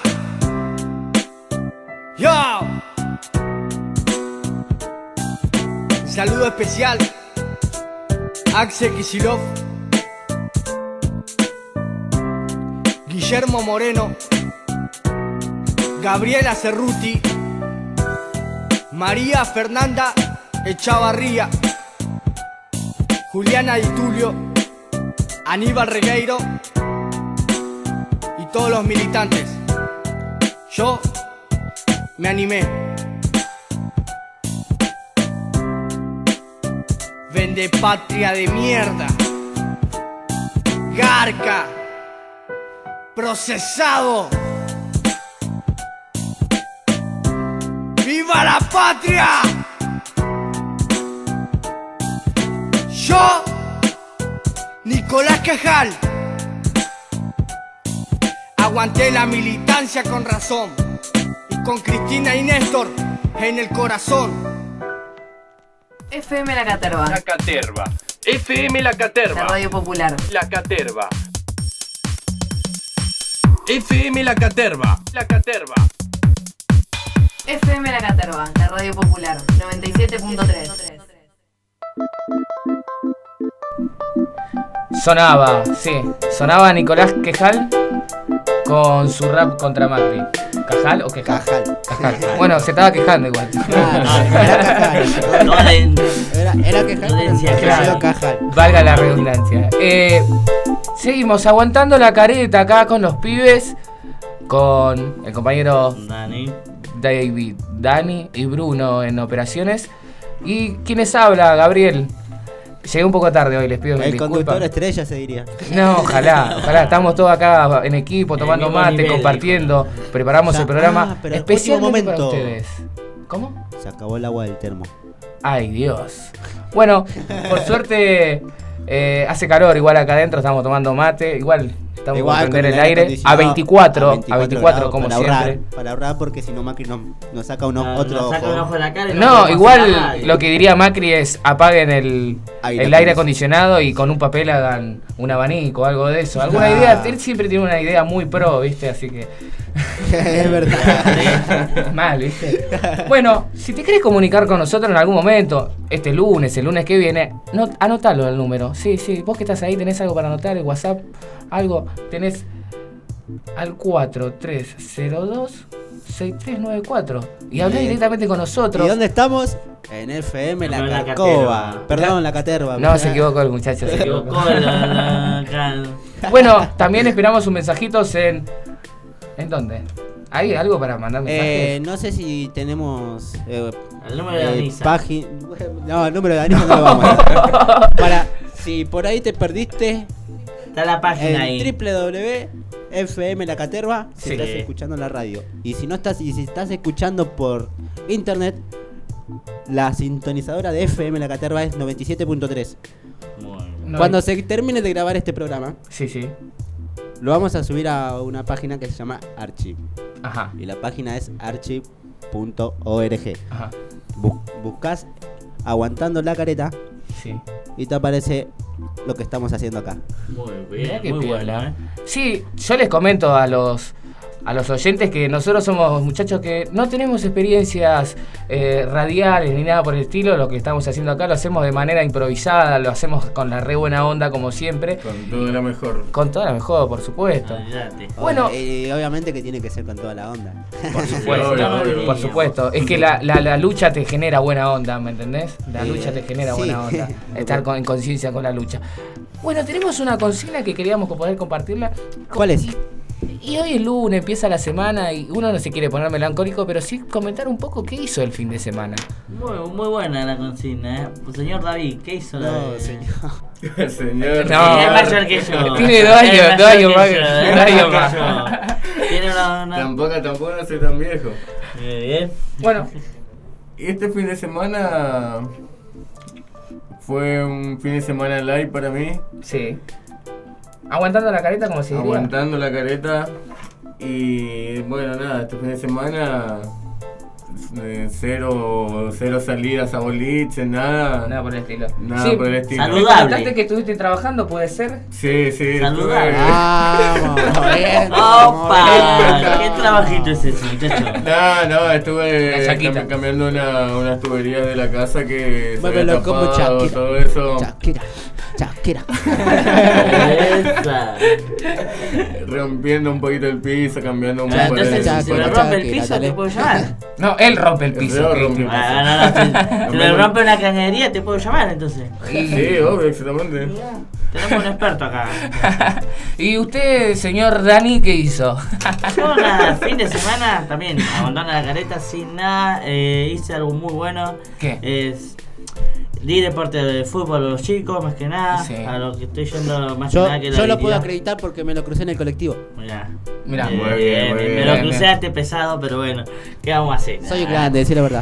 Yo. Saludo especial Axel Kicillof, Guillermo Moreno, Gabriela Cerruti, María Fernanda Echavarría, Juliana Di Tulio, Aníbal Regueiro y todos los militantes. Yo me animé. Vende patria de mierda, garca, procesado. ¡Viva la patria! Yo, Nicolás Quejal, aguanté la militancia con razón, y con Cristina y Néstor en el corazón. F M La Caterva. La Caterva. F M La Caterva. La radio popular. La Caterva. F M La Caterva. La Caterva. F M La Caterva, la radio popular. noventa y siete punto tres. Sonaba, sí, sonaba Nicolás Quejal con su rap contra Macri. ¿Cajal o Quejal? Cajal. Cajal. Bueno, se estaba quejando igual. Ah, no, era Cajal. No, la- Era, era Quejal, no pero decía se Claro. quedó Cajal. Valga la redundancia. Eh, seguimos aguantando la careta acá con los pibes, con el compañero Dani. David, Dani y Bruno en operaciones. ¿Y quiénes habla? Gabriel. Llegué un poco tarde hoy, les pido El disculpas. conductor estrella se diría. No, ojalá, ojalá. Estamos todos acá en equipo, tomando mismo mate, nivel, compartiendo. Preparamos Ya, el programa ah, pero especialmente último para momento. ustedes. ¿Cómo? Se acabó el agua del termo. Ay, Dios. Bueno, por suerte eh, hace calor igual acá adentro, estamos tomando mate. Igual estamos Igual, por prender con el aire. A acondicionado veinticuatro, a veinticuatro, grados, como para siempre. Ahorrar, para ahorrar porque si no Macri nos, nos saca uno, Ah, otro nos saca ojo. un ojo de la cara y no No, podemos hacer igual nada. lo que diría Macri es apaguen el Aire el aire acondicionado y con un papel hagan un abanico, algo de eso. Alguna Ah. idea, él siempre tiene una idea muy pro, ¿viste? Así que Es verdad. mal, ¿viste? Bueno, si te querés comunicar con nosotros en algún momento, este lunes, el lunes que viene, no, anotalo el número. Sí, sí, vos que estás ahí, tenés algo para anotar, el WhatsApp, algo, tenés al cuatro tres cero dos seis tres nueve cuatro y hablá directamente con nosotros. ¿Y dónde estamos? En F M La La Carcova. Caterva. Perdón, La Caterva. No, se equivocó el muchacho, se Se equivocó. equivocó la, la, la- Bueno, también esperamos sus mensajitos en... ¿En dónde? ¿Hay algo para mandar mensajes? Eh, no sé si tenemos. Eh, El número de Anisa. págin- No, el número de Anisa no lo vamos a dar. Para. Si por ahí te perdiste. Está la página ahí. En doble u doble u doble u punto F M La Caterva, si Sí. estás escuchando en la radio. Y si no estás, y si estás escuchando por internet, la sintonizadora de F M La Caterva es noventa y siete punto tres. Cuando se termine de grabar este programa, sí, sí, lo vamos a subir a una página que se llama Archive. Ajá. Y la página es archive punto org. Ajá. Bu- buscas Aguantando la Careta. Sí. Y te aparece lo que estamos haciendo acá. Muy Mirá bien, qué muy piola. bueno, ¿eh? Sí, yo les comento a los a los oyentes que nosotros somos muchachos que no tenemos experiencias eh, radiales ni nada por el estilo. Lo que estamos haciendo acá lo hacemos de manera improvisada, lo hacemos con la re buena onda como siempre. Con toda la mejor. Con toda la mejor, por supuesto. Bueno, y obviamente que tiene que ser con toda la onda. por supuesto, Obvio, obvio. por supuesto. Es que la, la, la lucha te genera buena onda, ¿me entendés? La Eh, lucha te genera sí. buena onda. Estar con, en conciencia con la lucha. Bueno, tenemos una consigna que queríamos poder compartirla. ¿Cuál es? Y hoy es lunes, empieza la semana y uno no se quiere poner melancólico, pero sí comentar un poco qué hizo el fin de semana. Muy, muy buena la consigna, ¿eh? Pues, señor David, ¿qué hizo? No, la señor. Señor. No, es mayor que yo. Tiene dos años, Es dos años mayor más que que- yo, dos es años mayor más. que yo. Tiene una, una... Tampoco, tampoco no soy tan viejo. Muy bien. Bueno. Este fin de semana fue un fin de semana live para mí. Sí. Aguantando la careta como se diría. Aguantando la careta. Y bueno, nada, este fin de semana eh, cero, cero salidas a boliche, nada. Nada por el estilo. Nada Sí, por el estilo. ¿Me contaste que estuviste trabajando, puede ser? Sí, sí. Saludable. estuve- Vamos, bien. ¡Opa! ¿Qué trabajito es ese, muchacho? No, no, estuve La chaquita. cam- cambiando una, unas tuberías de la casa que se Muévelo había como tapado, Shakira. todo eso. Shakira, Shakira. Esa. Rompiendo un poquito el piso, cambiando un Ah, poco entonces, de- si se me rompe el piso, te puedo llamar. No, él rompe el piso. Yo que- rompí el que- Ah, no, no, si, si me rompe una cañería, te puedo llamar entonces. Sí, obvio, exactamente. Tenemos un experto acá. ¿Y usted, señor Dani, qué hizo? Yo nada, fin de semana también, abandonando la careta sin nada, eh, hice algo muy bueno. ¿Qué? Es, di deporte de fútbol a los chicos, más que nada, Sí. a lo que estoy yendo más Yo, que nada que la yo lo puedo habilidad. acreditar porque me lo crucé en el colectivo. Mirá. Mirá. Eh, Muy bien, muy me bien. lo Bien, cruzaste pesado, pero bueno, ¿qué vamos a hacer? Soy Nada. grande, decir la verdad.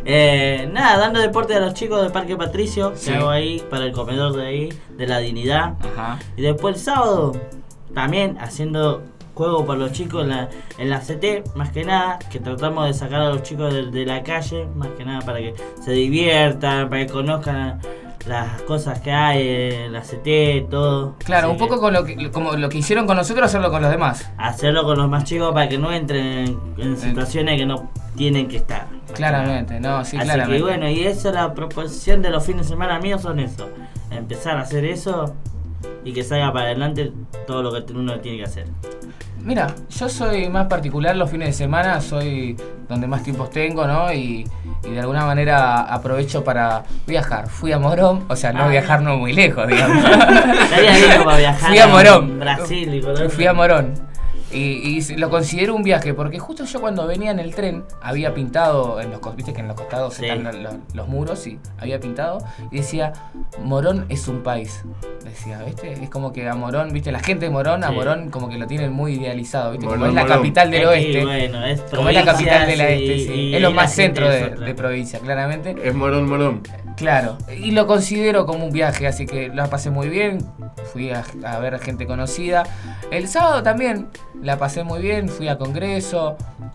Eh, nada, dando deporte a los chicos del Parque Patricio, Sí. que hago ahí para el comedor de ahí, de la dignidad. Ajá. Y después el sábado, también haciendo juego para los chicos en la, en la C T, más que nada, que tratamos de sacar a los chicos de, de la calle, más que nada para que se diviertan, para que conozcan las cosas que hay en la C T, todo. Claro, Así un poco que con lo que, como lo que hicieron con nosotros, hacerlo con los demás. hacerlo con los más chicos para que no entren en, en situaciones que no tienen que estar. más que Claramente, no, sí, Así claramente. que bueno, y esa es la proposición de los fines de semana míos, son eso. Empezar a hacer eso y que salga para adelante todo lo que uno tiene que hacer. Mira, yo soy más particular los fines de semana, soy donde más tiempos tengo, ¿no? Y, y de alguna manera aprovecho para viajar. Fui a Morón, o sea, no Ah, viajar no muy lejos, digamos. Estaría lindo para viajar Fui a Morón. Brasil y todo eso. Fui a Morón. Y, y lo considero un viaje, porque justo yo cuando venía en el tren había pintado, en los, cos- viste que en los costados Sí. están los, los- los muros, y había pintado, y decía, Morón es un país. Decía, ¿viste? Es como que a Morón, ¿viste? La gente de Morón, a Sí. Morón como que lo tienen muy idealizado, ¿viste? Como Morón, es la Morón. capital del Es que, oeste. bueno, es como es la capital del provincias este, y- sí. y Es lo la más gente centro es de, otra. de provincia, claramente. Es morón, morón. Claro, y lo considero como un viaje, así que la pasé muy bien, fui a, a ver gente conocida. El sábado también la pasé muy bien, fui a Congreso,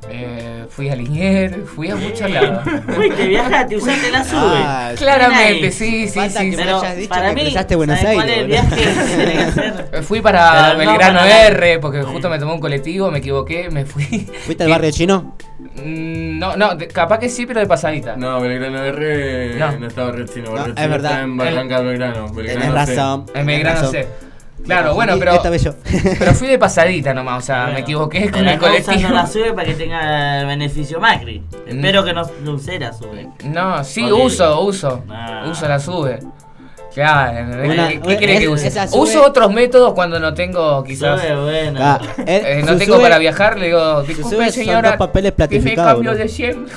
eh, fui a Liniers, fui a muchos lados. Fuiste, viajaste, usaste la sube. Ah, Claramente, Nice. sí, sí, Falta sí. que me Pero hayas dicho para que mí, cruzaste Buenos ¿sabes Aires. cuál es el boludo. viaje que tiene que hacer? Fui para Pero no Belgrano para- R, porque justo me tomé un colectivo, me equivoqué, me fui. ¿Fuiste al barrio chino? Mm, No, no, de- capaz que sí, pero de pasadita. No, Belgrano R No. no, estaba re chino. No, Barrio es Chino verdad. está en Barranca Belgrano. Tenés Belgrano C. razón. En tenés Belgrano razón. C. Claro, bueno, pero, esta vez yo. pero fui de pasadita nomás, o sea, Bueno, me equivoqué con pero el acá colectivo. usando la sube para que tenga el beneficio Macri. Espero que no, no use la sube. No, sí, Porque- uso, uso. Ah. Uso la sube. Claro, Una- ¿qué, qué querés que es- use? esa sube- Uso otros métodos cuando no tengo, quizás. Sube, bueno. Ah, eh, eh, no su tengo sube- para viajar, le digo, su disculpe sube son señora, dos papeles que me platificados, cambio ¿no? de cien.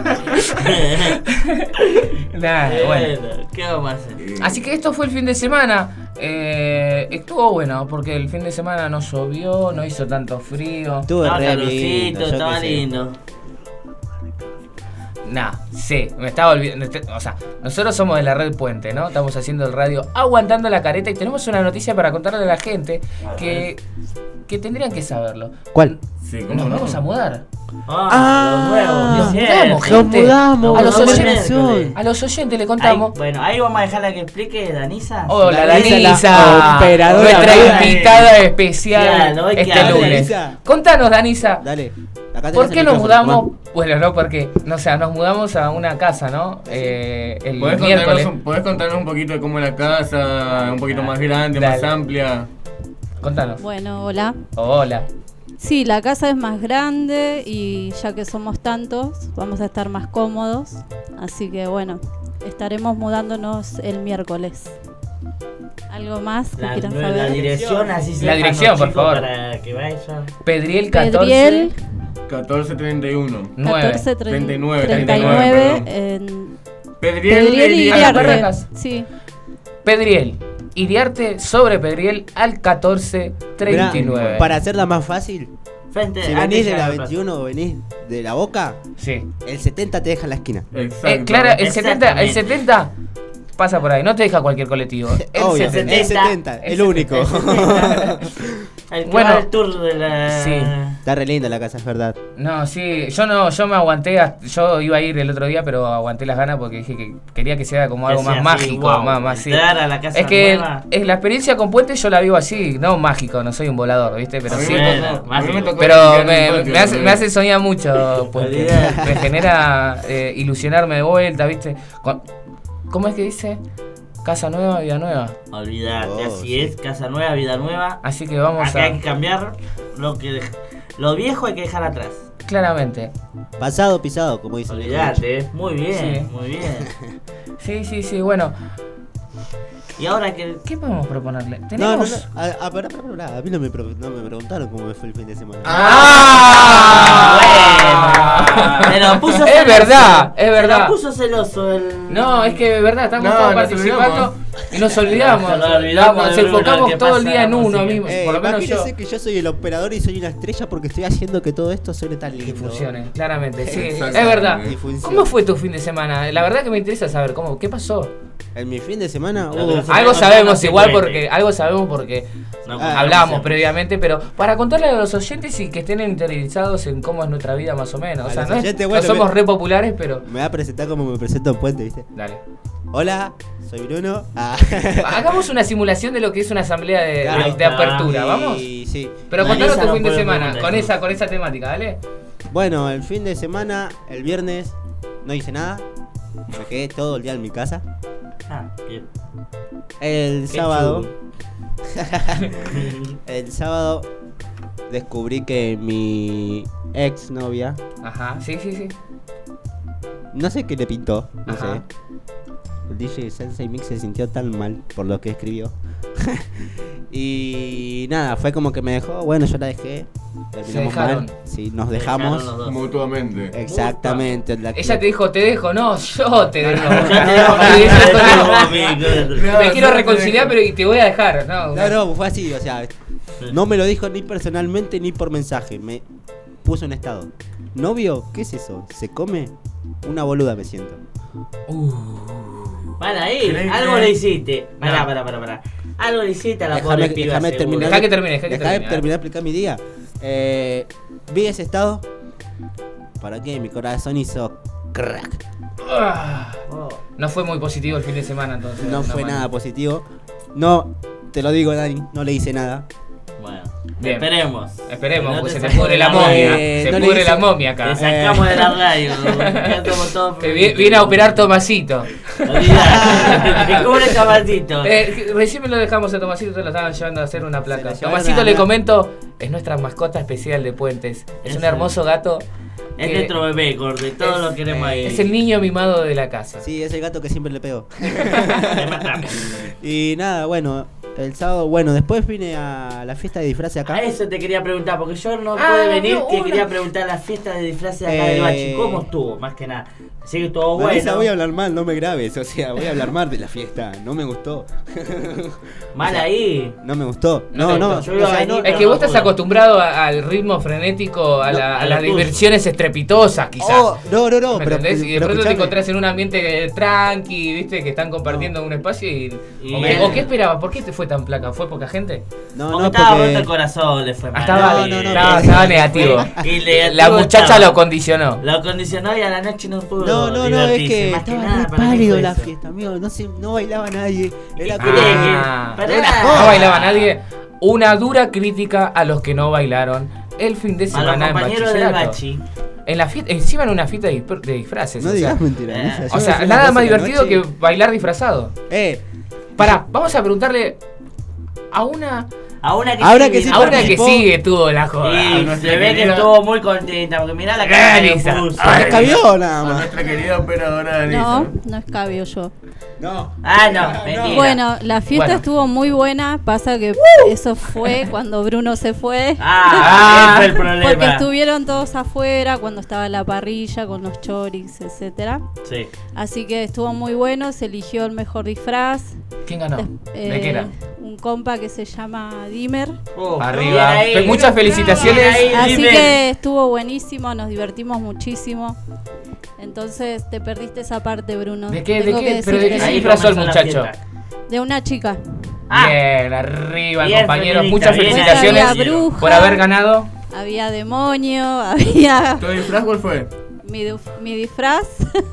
Nah, bueno. ¿Qué vamos a hacer? Así que esto fue el fin de semana. Eh, estuvo bueno porque el fin de semana no llovió, no hizo tanto frío. Estuvo Ah, re calorcito, lindo, yo estaba qué sé. lindo. Nah, sí, me estaba olvidando. O sea, nosotros somos de la Red Puente, ¿no? Estamos haciendo el radio aguantando la careta y tenemos una noticia para contarle a la gente que, que tendrían que saberlo. ¿Cuál? Sí, Nos ¿cómo no? vamos a mudar. Ah, los nuevos. Nos bien. mudamos, Nos gente. mudamos, A los, nos oyentes, mudamos. a los oyentes le Ahí, contamos. bueno, ahí vamos a dejarla que explique Danisa. Hola, Danisa, la Danisa, operadora nuestra brava. invitada especial Claro, hoy que este hable, lunes. Danisa. Contanos, Danisa, Dale. Acá ¿por tenés qué el nos micrófono, mudamos? Juan. Bueno, no, porque, no, o sea, nos mudamos a una casa, ¿no? Eh, el ¿Podés miércoles. contarnos, un- podés contarnos un poquito de cómo es la casa, un poquito más grande, Dale. más amplia? Contanos. Bueno, hola. Hola. Sí, la casa es más grande y ya que somos tantos, vamos a estar más cómodos. Así que bueno, estaremos mudándonos el miércoles. ¿Algo más que La, quieran la saber? dirección, así La sepan dirección, los por chicos favor. Para que vayan. Pedriel catorce. Pedriel catorce treinta y uno. nueve. catorce treinta y nueve, treinta y treinta y nueve, nueve en Pedriel, Pedriel y Iriarte. Iriarte. Barracas. Sí. Pedriel. Iriarte sobre Pedriel al catorce treinta y nueve. Mirá, para hacerla más fácil, Frente, si antes venís de ya la me veintiuno o venís de la Boca, Sí. el setenta te deja en la esquina. Exacto. Eh, Clara, el setenta, el Exactamente. setenta pasa por ahí, no te deja cualquier colectivo. El Obvio, setenta. el setenta, el único. El que Bueno, va al tour de la. sí. Está re linda la casa, es verdad. No, sí, yo no, yo me aguanté, hasta- yo iba a ir el otro día, pero aguanté las ganas porque dije que quería que sea como Que algo sea más así, mágico, wow, más, más sí. entrar a la casa Es que nueva. es la experiencia con Puente yo la vivo así, no mágico, no soy un volador, ¿viste? Pero A mí sí. me Bueno, tocó- a mí me mágico. tocó Pero limpiar me, el patio, me hace, ¿no? me hace soñar mucho, Puente. Olvidate. Me genera eh, ilusionarme de vuelta, ¿viste? Con- ¿Cómo es que dice? Casa nueva, vida nueva. Olvidate, Oh, así sí. es, casa nueva, vida nueva. Así que vamos Acá hay a... que cambiar lo que dej- lo viejo hay que dejar atrás. Claramente. Pasado, pisado, como dicen. Olvidate, muy bien, Sí. muy bien. Sí, sí, sí, bueno. Y ahora que. ¿Qué podemos proponerle? No, Tenemos... no, no. A, a, pará, pará, pará. A mí no me, pro- no me preguntaron cómo me fue el fin de semana. ¡Ah! Bueno, me lo puso Es celoso. verdad, es Se verdad. lo puso celoso el. No, es que de verdad estamos No, todos nos participando olvidamos. y nos olvidamos. Nos olvidamos Nos de uno, enfocamos que todo el pasa día en la uno música. mismo. Eh, por lo menos yo. imagínense que yo soy el operador y soy una estrella porque estoy haciendo que todo esto suene tan lindo. Que funcione, claramente. Sí, es Exactamente. verdad. Y funciona. ¿Cómo fue tu fin de semana? La verdad que me interesa saber cómo, qué pasó. En mi fin de semana No, hubo- pero Algo no, sabemos no se igual cuente. porque algo sabemos porque No, Ah, hablamos no, previamente, pero para contarle a los oyentes y que estén interiorizados en cómo es nuestra vida más o menos. O A sea, los no, es- oyentes, no bueno, somos me- re populares, pero me va a presentar como me presento en Puente, ¿viste? dale. Hola, soy Bruno. Ah. Hagamos una simulación de lo que es una asamblea de, Claro. de- de apertura, ¿vamos? Y sí. Pero Analiza contanos tu no fin de puede semana preguntar con eso. esa con esa temática, ¿dale? Bueno, el fin de semana, el viernes, no hice nada. Me quedé todo el día en mi casa. Ah, bien. El Qué sábado. chulo. El sábado descubrí que mi ex novia, Ajá, sí, sí, sí. no sé qué le pintó, no Ajá. sé. El D J Sensei Mix se sintió tan mal por lo que escribió. Y nada, fue como que me dejó, bueno, yo la dejé. Terminamos dejaron. mal. Sí, nos Se dejaron dejamos. los dos. Mutuamente. Exactamente. la- Ella te dijo, te dejo, no, yo te dejo. Yo te dejo, Y ella te dijo, dejo, "No, amigo". me quiero reconciliar, pero y te voy a dejar. No, No, no, fue así, o sea, no me lo dijo ni personalmente ni por mensaje. Me puso un estado. ¿Novio? ¿Qué es eso? ¿Se come? Una boluda me siento. Bueno, ahí, ¿Crees algo que- le hiciste. Pará, No. pará, pará, pará. Algo le hiciste a la Déjame, pobre piba. déjame seguro. terminar. Dejá que termine, dejá que dejá de termine, terminar de explicar mi día. Eh, vi ese estado. ¿Para qué? Mi corazón hizo crack. Ah, Oh. no fue muy positivo el fin de semana entonces. de No alguna fue manera. nada positivo. No, te lo digo, Dani, no le hice nada. Bueno, Bien. esperemos. Esperemos, No pues te se te saco pudre de la la momia. radio. Se No le pudre dice- la momia acá. Te sacamos de la radio. Ya somos todos Eh, vi- Vine a operar Tomasito. Te cubre Tomasito. Eh, recién me lo dejamos a Tomasito, te lo estaban llevando a hacer una placa. llevaron Tomasito, a le la- comento, es nuestra mascota especial de Puentes. Es Es un el- hermoso gato. Es que- nuestro bebé, corte. Todos lo queremos ahí. Es el niño mimado de la casa. Sí, es el gato que siempre le pegó. Y nada, bueno, el sábado, bueno, después vine a la fiesta de disfraces acá. A eso te quería preguntar, porque yo no Ah, pude venir, no, te una- quería preguntar la fiesta de disfraces acá del Eh, Bachi. ¿Cómo estuvo? Más que nada. Sí que estuvo Vanessa, bueno. voy a hablar mal, no me grabes, o sea, voy a hablar mal de la fiesta, no me gustó. Mal O sea, ahí. No me gustó. No No, te no, gustó. o sea, no- Es que vos estás acostumbrado a- al ritmo frenético, a, la- a a las lo diversiones estrepitosas, quizás. Oh, no, no, no, ¿Me pero- entendés? Y de pero pronto te escuchame. encontrás en un ambiente tranqui, viste, que están compartiendo un espacio y. Y o, qué, él- o qué esperabas? ¿Por qué te fue tan placa? ¿Fue poca gente? No, Porque no, estaba porque- roto el corazón, le fue mal. Ah, estaba, No, no, no, estaba, que- estaba negativo. Y negativo La muchacha estaba. lo condicionó. Lo condicionó y a la noche no pudo. No, no, no, es divertirse, que más estaba nada, re para mí pálido fue la eso. fiesta, amigo, no se, no bailaba nadie. Era Ah, como Ah, pará. era una no joda. bailaba nadie. Una dura crítica a los que no bailaron el fin de A los semana en compañeros del bachillerato. Bachi. En la fiesta, encima en una fiesta de, disper- de disfraces. No o sea, digas mentira. eh, Vanessa, O yo sea, me fui a nada las más doce de la divertido noche que bailar disfrazado. Eh, Pará, vamos a preguntarle a una. A una que Ahora sigue, que sí A una que participó. sigue tuvo la joda. Y nuestra se ve que querida- estuvo muy contenta, porque mirá la cara que Elisa. le puso. Ay, se escabió nada A más. nuestra querida operadora Anisa. No, no escabio yo. No. Ah, no, mentira. Bueno, la fiesta Bueno. estuvo muy buena. Pasa que eso fue cuando Bruno se fue. Ah, ese es el problema. Porque estuvieron todos afuera cuando estaba la parrilla con los choris, etcétera. Sí. Así que estuvo muy bueno. Se eligió el mejor disfraz. ¿Quién ganó? Des- ¿De eh, qué era? Un compa que se llama Dimer. Oh, Arriba. bien ahí. Fe- Muchas felicitaciones. Bien ahí, Así Dimer. que estuvo buenísimo, nos divertimos muchísimo. Entonces te perdiste esa parte, Bruno. ¿De qué? ¿De Tengo qué? que ¿Pero de decirte qué se Ahí disfrazó el comenzó la muchacho? fiesta. de una chica. Ah. Bien, arriba, Bien, compañeros. feminista, Muchas bien, felicitaciones había bruja. por haber ganado. Había demonio, había ¿Tu disfraz cuál fue? mi, dif- mi disfraz.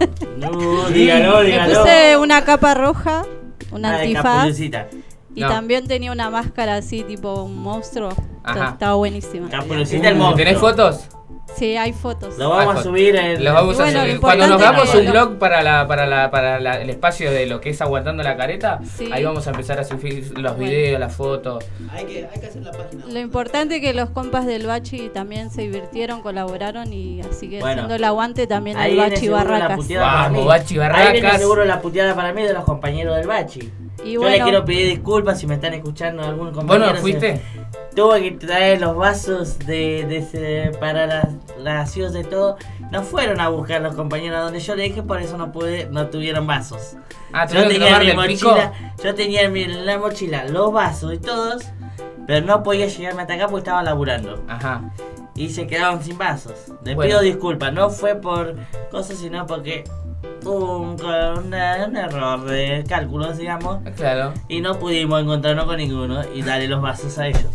No, dígalo, Me dígalo. puse una capa roja, un Ah, de antifaz. Caperucita. Y No. también tenía una máscara así, tipo un monstruo. Ajá. Estaba buenísima. Caperucita el Uh, monstruo. ¿Tenés fotos? Sí, hay fotos. Lo vamos a subir en. Los vamos a Bueno, subir. lo Cuando nos importante hagamos es que un lo- blog para la para la para la- el espacio de lo que es aguantando la careta, Sí. ahí vamos a empezar a subir los Bueno. videos, las fotos. Hay que, hay que hacer la página. Lo importante es que los compas del Bachi también se divirtieron, colaboraron y así que Bueno. haciendo el aguante también Ahí el viene Bachi seguro la Barracas. puteada para Vamos, mí. Bachi Ahí viene Barracas. seguro la puteada para mí de los compañeros del Bachi. Y Yo bueno, le quiero pedir disculpas si me están escuchando algún ¿Vos compañero. no fuiste? Se- Tuve que traer los vasos de, de ese- para las gaseosas y todo. No fueron a buscar los compañeros a donde yo le dije, por eso no pude, no tuvieron vasos. Ah, Yo ¿tuvieron que tenía tomar en mi del pico? mochila, yo tenía en mi en la mochila los vasos y todos, pero no podía llegarme hasta acá porque estaba laburando. Ajá. Y se quedaron sin vasos. Les Bueno. pido disculpas, no fue por cosas, sino porque tuvo un, una- un error de cálculos, digamos. Claro. Y no pudimos encontrarnos con ninguno y darle los vasos a ellos.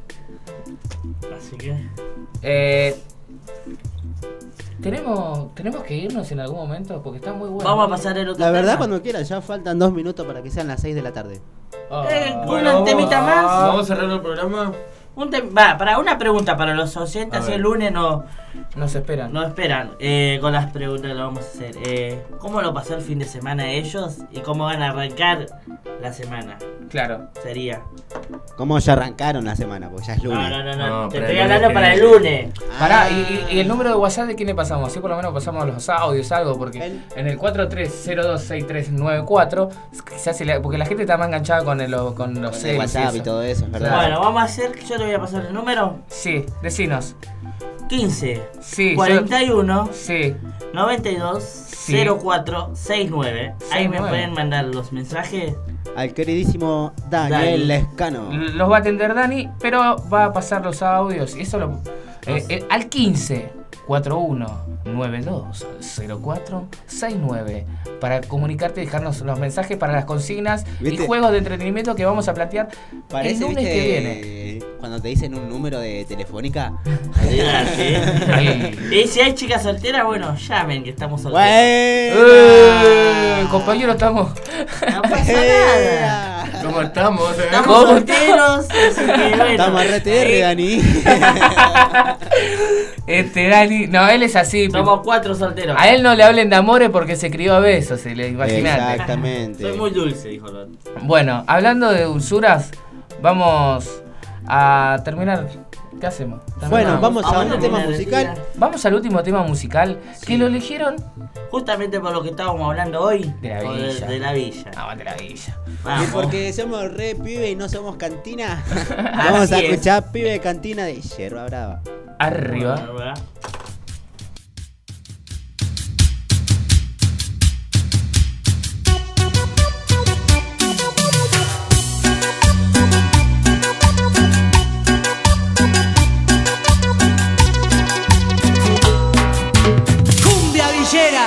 Así que. Eh, tenemos tenemos que irnos en algún momento porque está muy bueno. Vamos a pasar el otro La verdad, tema. cuando quieran, ya faltan dos minutos para que sean las seis de la tarde. Ah. Eh, Bueno, un temita vamos- más. Vamos a cerrar el programa. Un tem- va, para una pregunta para los oyentes, A así ver. el lunes no, Nos esperan. no esperan. Eh, con las preguntas lo vamos a hacer. Eh, ¿Cómo lo pasó el fin de semana ellos y cómo van a arrancar la semana? Claro. Sería. ¿Cómo ya arrancaron la semana? Porque ya es lunes. No, no, no, no. No, Te para estoy el lunes hablando que para el viene. lunes. Pará, Ah. y, y- y el número de WhatsApp de quién le pasamos? Así por lo menos pasamos los audios, algo, porque El- en el cuatro tres cero dos seis tres nueve cuatro, quizás se le- porque la gente está más enganchada con, el, con los Con el celos WhatsApp y eso. todo eso, es verdad. Claro. Bueno, vamos a hacer. Yo te voy a pasar el número: Sí, decinos. quince Sí, cuarenta y uno yo- sí. noventa y dos cero cuatro sesenta y nueve. Ahí me sesenta y nueve. pueden mandar los mensajes. Al queridísimo Daniel Dani. Lescano. L- Los va a atender Dani, pero va a pasar los audios. Y eso lo, eh, eh, al quince cuarenta y uno noventa y dos cero cuatro sesenta y nueve para comunicarte y dejarnos los mensajes para las consignas ¿Viste? y juegos de entretenimiento que vamos a plantear Parece, el lunes viste, que viene. cuando te dicen un número de telefónica. Digan, ¿sí? Ahí. Y si hay chicas solteras, bueno, llamen que estamos solteros. ¡Buena! Eh, compañero, estamos. No pasa nada. ¿Cómo estamos? Eh? Estamos solteros. Así que bueno. Estamos a R T R, Dani. Este Dani, no, él es así. Somos cuatro solteros. A él no le hablen de amores porque se crió a besos, se le imaginate. Exactamente. Soy muy dulce, dijo el otro. Bueno, hablando de dulzuras, vamos a terminar. ¿Qué hacemos? Bueno, vamos a un tema musical. Vamos al último tema musical que lo eligieron justamente por lo que estábamos hablando hoy. De la o de- villa. De, la villa. Ah, de la villa. Y Vamos. porque somos re pibe y no somos cantina, vamos a Así es. escuchar Pibe de Cantina de Yerba Brava. Arriba. Bueno, ¿verdad? Cumbia villera.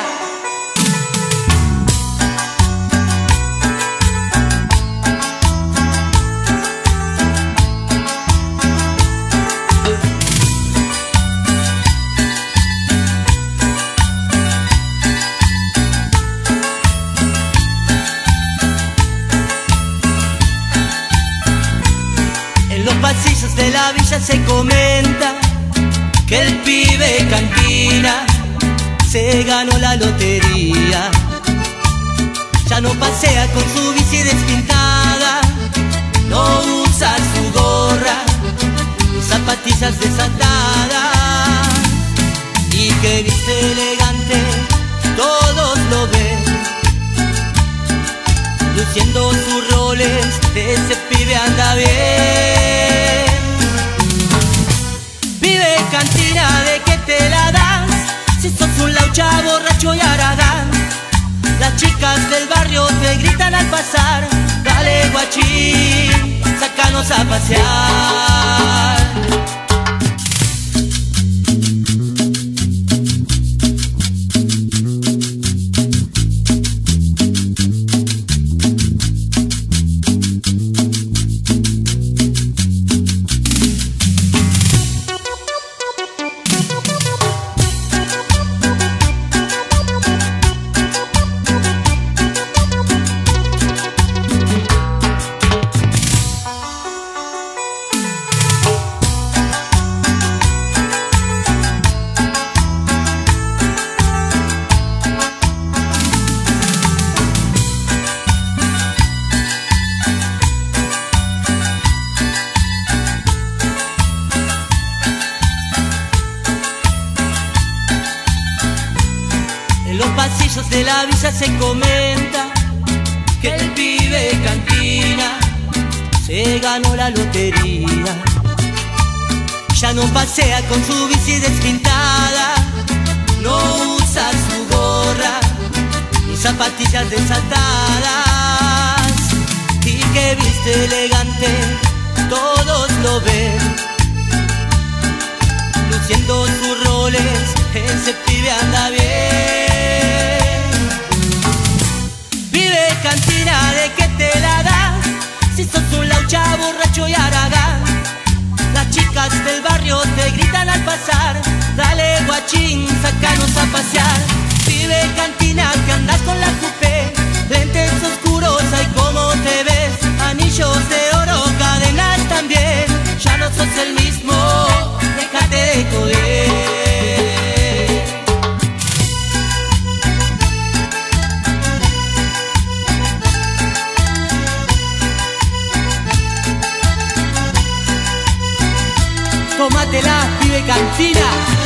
En los pasillos de la villa se comenta que el pibe cantina se ganó la lotería. Ya no pasea con su bici despintada, no usa su gorra ni zapatillas desatadas, y que viste elegante, todos lo ven, luciendo sus roles, ese pibe anda bien. Pibe cantina, ¿de qué te la das? Si sos un laucha borracho y haragán, las chicas del barrio te gritan al pasar, dale guachín, sácanos a pasear. En los pasillos de la villa se comenta que el pibe cantina se ganó la lotería. Ya no pasea con su bici despintada, no usa su gorra ni zapatillas desatadas, y que viste elegante, todos lo ven, luciendo sus roles, ese pibe anda bien. Pibe cantina, ¿de qué te la das? Si sos un laucha borracho y haragán, las chicas del barrio te gritan al pasar, dale guachín, sácanos a pasear. Pibe cantina, que andas con la coupé, lentes oscuros, ay cómo te ves, anillos de oro, cadenas también, ya no sos el mismo, déjate de joder. Tómatela, pibe cantina.